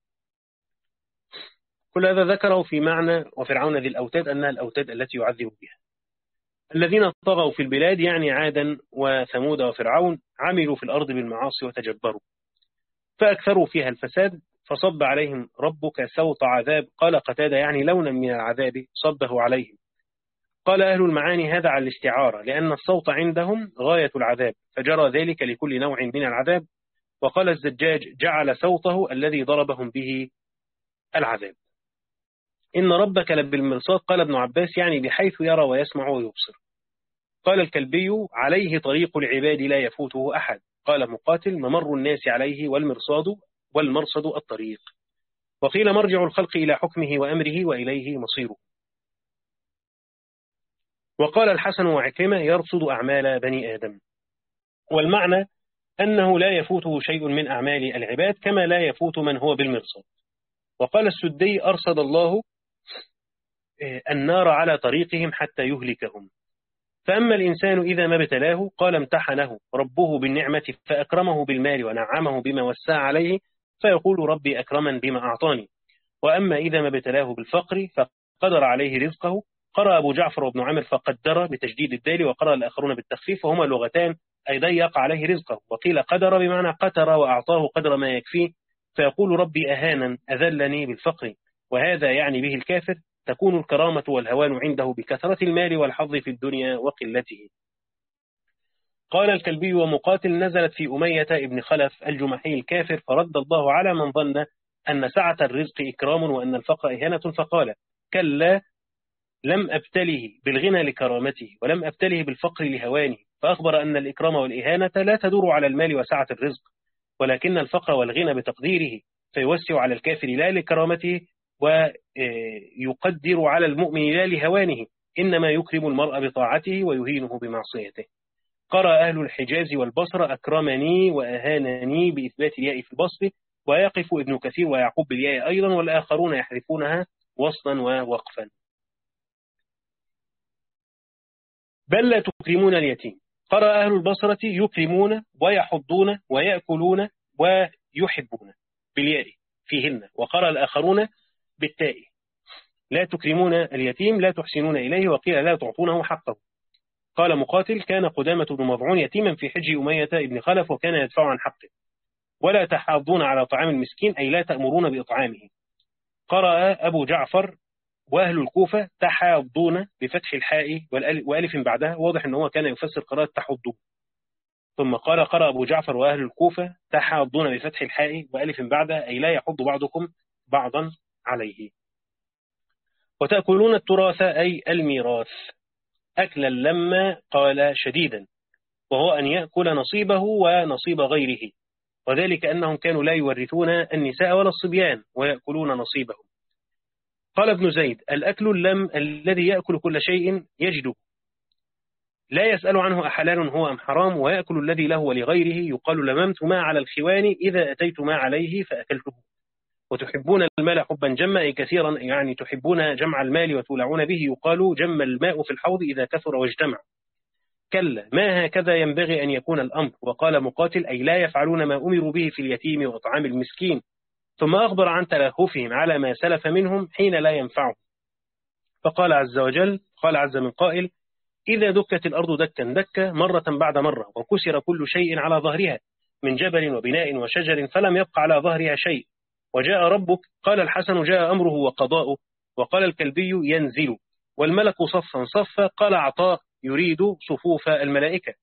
كل هذا ذكره في معنى وفرعون ذي الأوتاد أنها الأوتاد التي يعذب بها. الذين طغوا في البلاد يعني عادا وثمود وفرعون عملوا في الأرض بالمعاصي وتجبروا فأكثروا فيها الفساد فصب عليهم ربك سوط عذاب. قال قتادة يعني لونا من العذاب صبه عليهم. قال أهل المعاني هذا على الاستعارة لأن الصوت عندهم غاية العذاب فجرى ذلك لكل نوع من العذاب. وقال الزجاج جعل صوته الذي ضربهم به العذاب. إن ربك لبالمرصاد. قال ابن عباس يعني بحيث يرى ويسمع ويبصر. قال الكلبي عليه طريق العباد لا يفوته أحد. قال مقاتل ممر الناس عليه والمرصاد والمرصد الطريق. وقيل مرجع الخلق إلى حكمه وأمره وإليه مصيره. وقال الحسن وعكرمة يرصد أعمال بني آدم. والمعنى أنه لا يفوته شيء من أعمال العباد كما لا يفوت من هو بالمرصاد. وقال السدي أرصد الله النار على طريقهم حتى يهلكهم. فأما الإنسان إذا ما ابتلاه قال امتحنه ربه بالنعمة فأكرمه بالمال ونعمه بما وسع عليه فيقول ربي أكرمن بما أعطاني. وأما إذا ما ابتلاه بالفقر فقدر عليه رزقه. قرأ أبو جعفر وابن عامر فقدر بتشديد الدال وقرأ الآخرون بالتخفيف وهما لغتان أي ضيق عليه رزقه. وقيل قدر بمعنى قتر وأعطاه قدر ما يكفيه فيقول ربي أهانا أذلني بالفقر. وهذا يعني به الكافر تكون الكرامة والهوان عنده بكثرة المال والحظ في الدنيا وقلته. قال الكلبي ومقاتل نزلت في أمية ابن خلف الجمحي الكافر فرد الله على من ظن أن سعة الرزق إكرام وأن الفقر إهانة فقال كلا لم أبتله بالغنى لكرامته ولم أبتله بالفقر لهوانه. فأخبر أن الإكرام والإهانة لا تدور على المال وسعة الرزق ولكن الفقر والغنى بتقديره فيوسع على الكافر لا لكرامته ويقدر على المؤمن لا لهوانه إنما يكرم المرء بطاعته ويهينه بمعصيته. قرأ أهل الحجاز والبصرة أكرمني وأهانني بإثبات الياء في البسط ويقف ابن كثير ويعقوب بالياء أيضا والآخرون يحذفونها وصلا ووقفا. بل لا تكرمون اليتيم. قرأ أهل البصرة يكرمون ويحضون ويأكلون ويحبون بالياء فيهن. وقرأ الآخرون بالتاء لا تكرمون اليتيم لا تحسنون إليه وقيل لا تعطونه حقه. قال مقاتل كان قدامة بن مضعون يتيما في حج أمية ابن خلف وكان يدفع عن حقه. ولا تحاضون على طعام المسكين أي لا تأمرون بإطعامه. قرأ أبو جعفر وأهل الكوفة تحاضون بفتح الحاء وألف بعدها واضح أنه كان يفسر قراءة تحضون. ثم قال قرأ أبو جعفر وأهل الكوفة تحاضون بفتح الحاء وألف بعدها أي لا يحض بعضكم بعضا عليه. وتأكلون التراث أي الميراث أكلا لما قال شديدا وهو أن يأكل نصيبه ونصيب غيره وذلك أنهم كانوا لا يورثون النساء ولا الصبيان ويأكلون نصيبهم. قال ابن زيد الأكل اللم الذي يأكل كل شيء يجده لا يسأل عنه أحلال هو أم حرام ويأكل الذي له ولغيره. يقال لممت ما على الخوان إذا أتيت ما عليه فأكلته. وتحبون المال حبا جما أي كثيرا يعني تحبون جمع المال وتولعون به. يقال جم الماء في الحوض إذا كثر واجتمع. كلا ما هكذا ينبغي أن يكون الأمر. وقال مقاتل أي لا يفعلون ما أمروا به في اليتيم وإطعام المسكين. ثم أخبر عن تلهفهم على ما سلف منهم حين لا ينفعهم. فقال عز وجل قال عز من قائل إذا دكت الأرض دكا دكا مرة بعد مرة وكسر كل شيء على ظهرها من جبل وبناء وشجر فلم يبق على ظهرها شيء وجاء ربك. قال الحسن جاء أمره وقضاؤه. وقال الكلبي ينزل والملك صفا صفا. قال عطاء يريد صفوف الملائكة.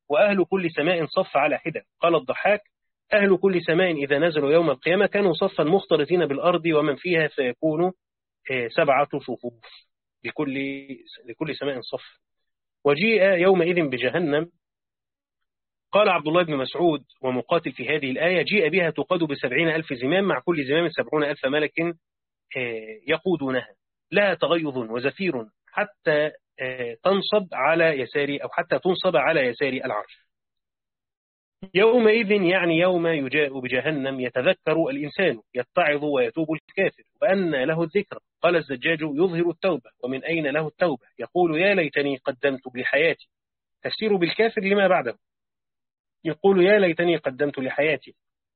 وأهل كل سماء صف على حدة. قال الضحاك: أهل كل سماء إذا نزلوا يوم القيامة كانوا صفا مختلطين بالأرض ومن فيها، فيكون سبعة صفوف لكل لكل سماء صف. وجيء يومئذ بجهنم. قال عبد الله بن مسعود ومقاتل في هذه الآية: جيء بها تقاد بسبعين ألف زمام، مع كل زمام سبعون ألف ملك يقودونها، لها تغيظ وزفير حتى تنصب على يسار أو حتى تنصب على يسار العرش. يومئذ يعني يوم يجاء بجهنم يتذكر الإنسان، يتعظ ويتوب الكافر، وأن له الذكر. قال الزجاج: يظهر التوبة. ومن أين له التوبة؟ يقول: يا ليتني قدمت لحياتي. تفسير بالكافر لما بعده. يقول: يا ليتني قدمت لحياتي،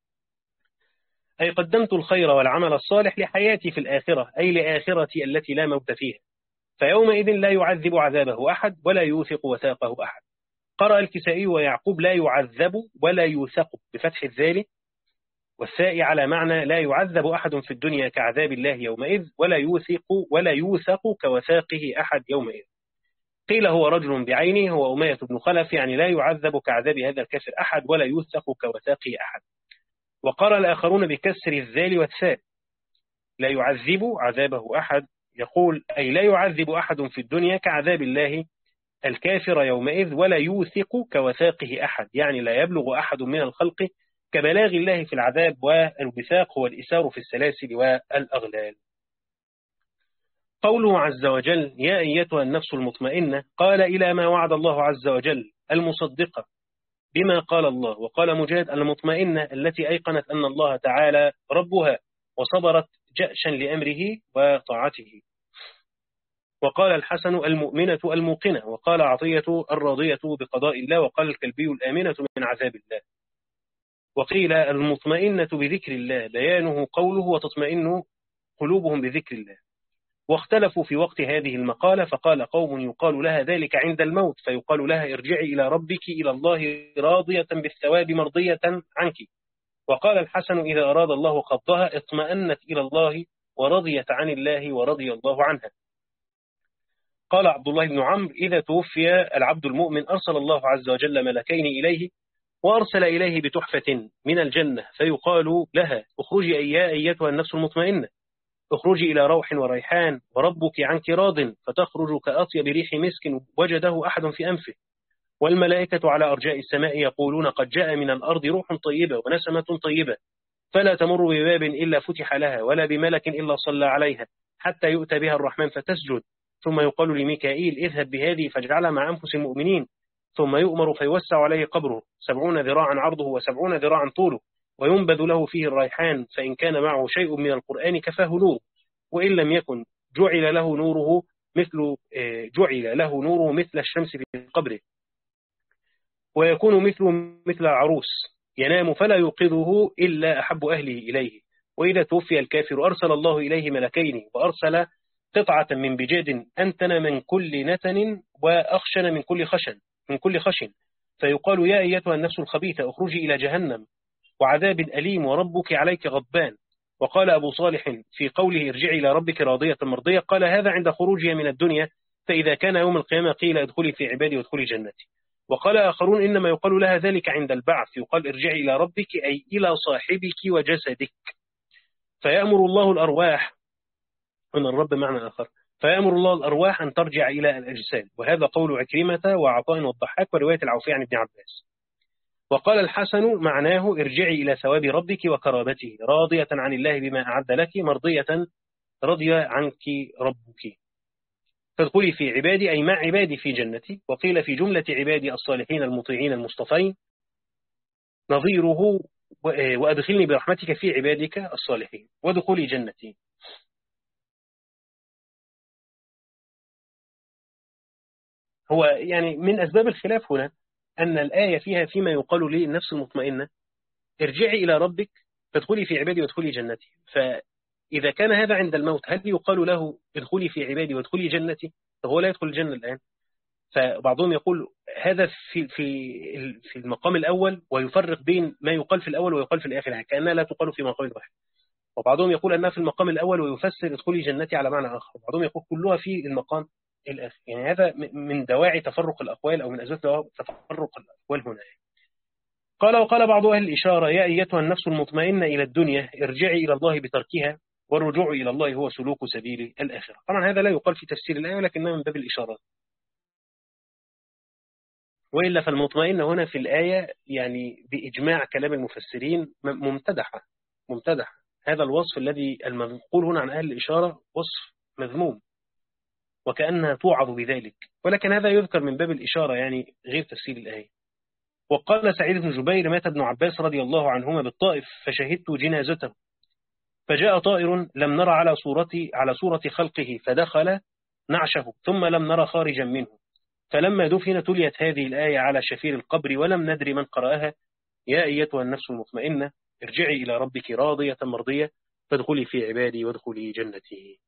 أي قدمت الخير والعمل الصالح لحياتي في الآخرة، أي لآخرتي التي لا موت فيها. فيومئذ لا يعذب عذابه أحد ولا يوثق وثاقه أحد. قرأ الكسائي ويعقوب: لا يعذب ولا يوثق بفتح الذال والثاء على معنى لا يعذب أحد في الدنيا كعذاب الله يومئذ، ولا يوثق ولا يوثق كوثاقه أحد يومئذ. قيل هو رجل بعينه، هو أمية بن خلف، يعني لا يعذب كعذاب هذا الكافر أحد ولا يوثق كوثاقه أحد. وقرأ الآخرون بكسر الذال والثاء: لا يعذب عذابه أحد، يقول أي لا يعذب أحد في الدنيا كعذاب الله الكافر يومئذ، ولا يوثق كوثاقه أحد، يعني لا يبلغ أحد من الخلق كبلاغ الله في العذاب. والوثاق هو الإسار في السلاسل والأغلال. قوله عز وجل: يا أيتها النفس المطمئنة، قال: إلى ما وعد الله عز وجل، المصدقة بما قال الله. وقال مجاهد: المطمئنة التي أيقنت أن الله تعالى ربها وصبرت جأشا لأمره وطاعته. وقال الحسن: المؤمنة الموقنة. وقال عطية: الراضية بقضاء الله. وقال الكلبي: الآمنة من عذاب الله. وقيل: المطمئنة بذكر الله، بيانه قوله: وتطمئن قلوبهم بذكر الله. واختلفوا في وقت هذه المقالة، فقال قوم: يقال لها ذلك عند الموت، فيقال لها: ارجعي إلى ربك إلى الله راضية بالثواب مرضية عنك. وقال الحسن: إذا أراد الله قبضها اطمأنت إلى الله ورضيت عن الله ورضي الله عنها. قال عبد الله بن عمرو: إذا توفي العبد المؤمن أرسل الله عز وجل ملكين إليه، وأرسل إليه بتحفة من الجنة، فيقال لها: اخرجي يا أيتها النفس المطمئنة، اخرجي إلى روح وريحان وربك عنك راض، فتخرج كأطيب ريح مسك وجده أحد في أنفه. والملائكة على أرجاء السماء يقولون: قد جاء من الأرض روح طيبة ونسمة طيبة، فلا تمر بباب إلا فتح لها، ولا بملك إلا صلى عليها، حتى يؤتى بها الرحمن فتسجد، ثم يقال لميكائيل: اذهب بهذه فاجعلها مع أنفس المؤمنين، ثم يؤمر فيوسع عليه قبره سبعون ذراعا عرضه وسبعون ذراعا طوله، وينبذ له فيه الريحان، فإن كان معه شيء من القرآن كفاه نور، وإن لم يكن جعل له نوره مثل جعل له نوره مثل الشمس في قبره، ويكون مثله مثل العروس ينام فلا يوقظه إلا أحب أهله إليه. وإذا توفي الكافر أرسل الله إليه ملكين، وأرسل قطعة من بجاد أنتن من كل نتن وأخشن من كل خشن من كل خشن، فيقال: يا أيتها النفس الخبيثة، اخرجي إلى جهنم وعذاب أليم وربك عليك غضبان. وقال أبو صالح في قوله: ارجعي إلى ربك راضية مرضية، قال: هذا عند خروجها من الدنيا، فإذا كان يوم القيامة قيل: ادخلي في عبادي وادخلي جنتي. وقال آخرون: إنما يقال لها ذلك عند البعث، يقال: ارجعي إلى ربك أي إلى صاحبك وجسدك، فيأمر الله الأرواح أن الرب معنى آخر فيأمر الله الأرواح أن ترجع إلى الأجساد. وهذا قول عكرمة وعطاء والضحاك ورواية العوفي عن ابن عباس. وقال الحسن: معناه: ارجعي إلى ثواب ربك وكرامته، راضية عن الله بما أعد لك، مرضية رضي عنك ربك، فادخلي في عبادي أي مع عبادي في جنتي. وقيل: في جملة عبادي الصالحين المطيعين المصطفين نظيره: وأدخلني برحمتك في عبادك الصالحين وادخلي جنتي. هو يعني من أسباب الخلاف هنا أن الآية فيها فيما يقال لي النفس المطمئنة: ارجعي إلى ربك فادخلي في عبادي وادخلي جنتي. فإذا كان هذا عند الموت، هل يقال له ادخلي في عبادي وادخلي جنتي؟ فهو لا يدخل الجنة الآن. فبعضهم يقول هذا في في في المقام الأول، ويفرق بين ما يقال في الأول ويقال في الآخر، كأنها لا تقال في مقام واحد. وبعضهم يقول أنها في المقام الأول ويفسر ادخلي جنتي على معنى آخر. وبعضهم يقول كلها في المقام الآخر. يعني هذا من دواعي تفرق الأقوال، أو من أسباب تفرق الأقوال هنا. قال وقال بعض أهل الإشارة: يا أيتها النفس المطمئنة إلى الدنيا ارجعي إلى الله بتركها، والرجوع إلى الله هو سلوك سبيل الآخرة. طبعا هذا لا يقال في تفسير الآية، ولكنه من باب الإشارات. وإلا فالمطمئنة هنا في الآية يعني بإجماع كلام المفسرين ممتدحة ممتدحة. هذا الوصف الذي المنقول هنا عن أهل الإشارة وصف مذموم، وكأنها توعظ بذلك، ولكن هذا يذكر من باب الإشارة يعني غير تفسير الآية. وقال سعيد بن جبير: مات ابن عباس رضي الله عنهما بالطائف فشهدت جنازته، فجاء طائر لم نرى على صورتي على صورة خلقه فدخل نعشه، ثم لم نرى خارجا منه، فلما دفن تليت هذه الآية على شفير القبر ولم ندري من قرأها: يا أيتها النفس المطمئنة ارجعي إلى ربك راضية مرضية فادخلي في عبادي وادخلي جنتي.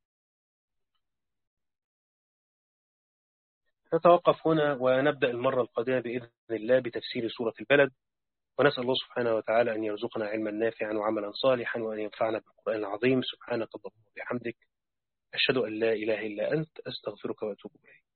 نتوقف هنا ونبدأ المرة القادمة بإذن الله بتفسير سورة البلد، ونسأل الله سبحانه وتعالى أن يرزقنا علما نافعا وعملا صالحا، وأن ينفعنا بالقرآن العظيم. سبحانك اللهم وبحمدك، أشهد أن لا إله إلا أنت، أستغفرك وأتوب إليك.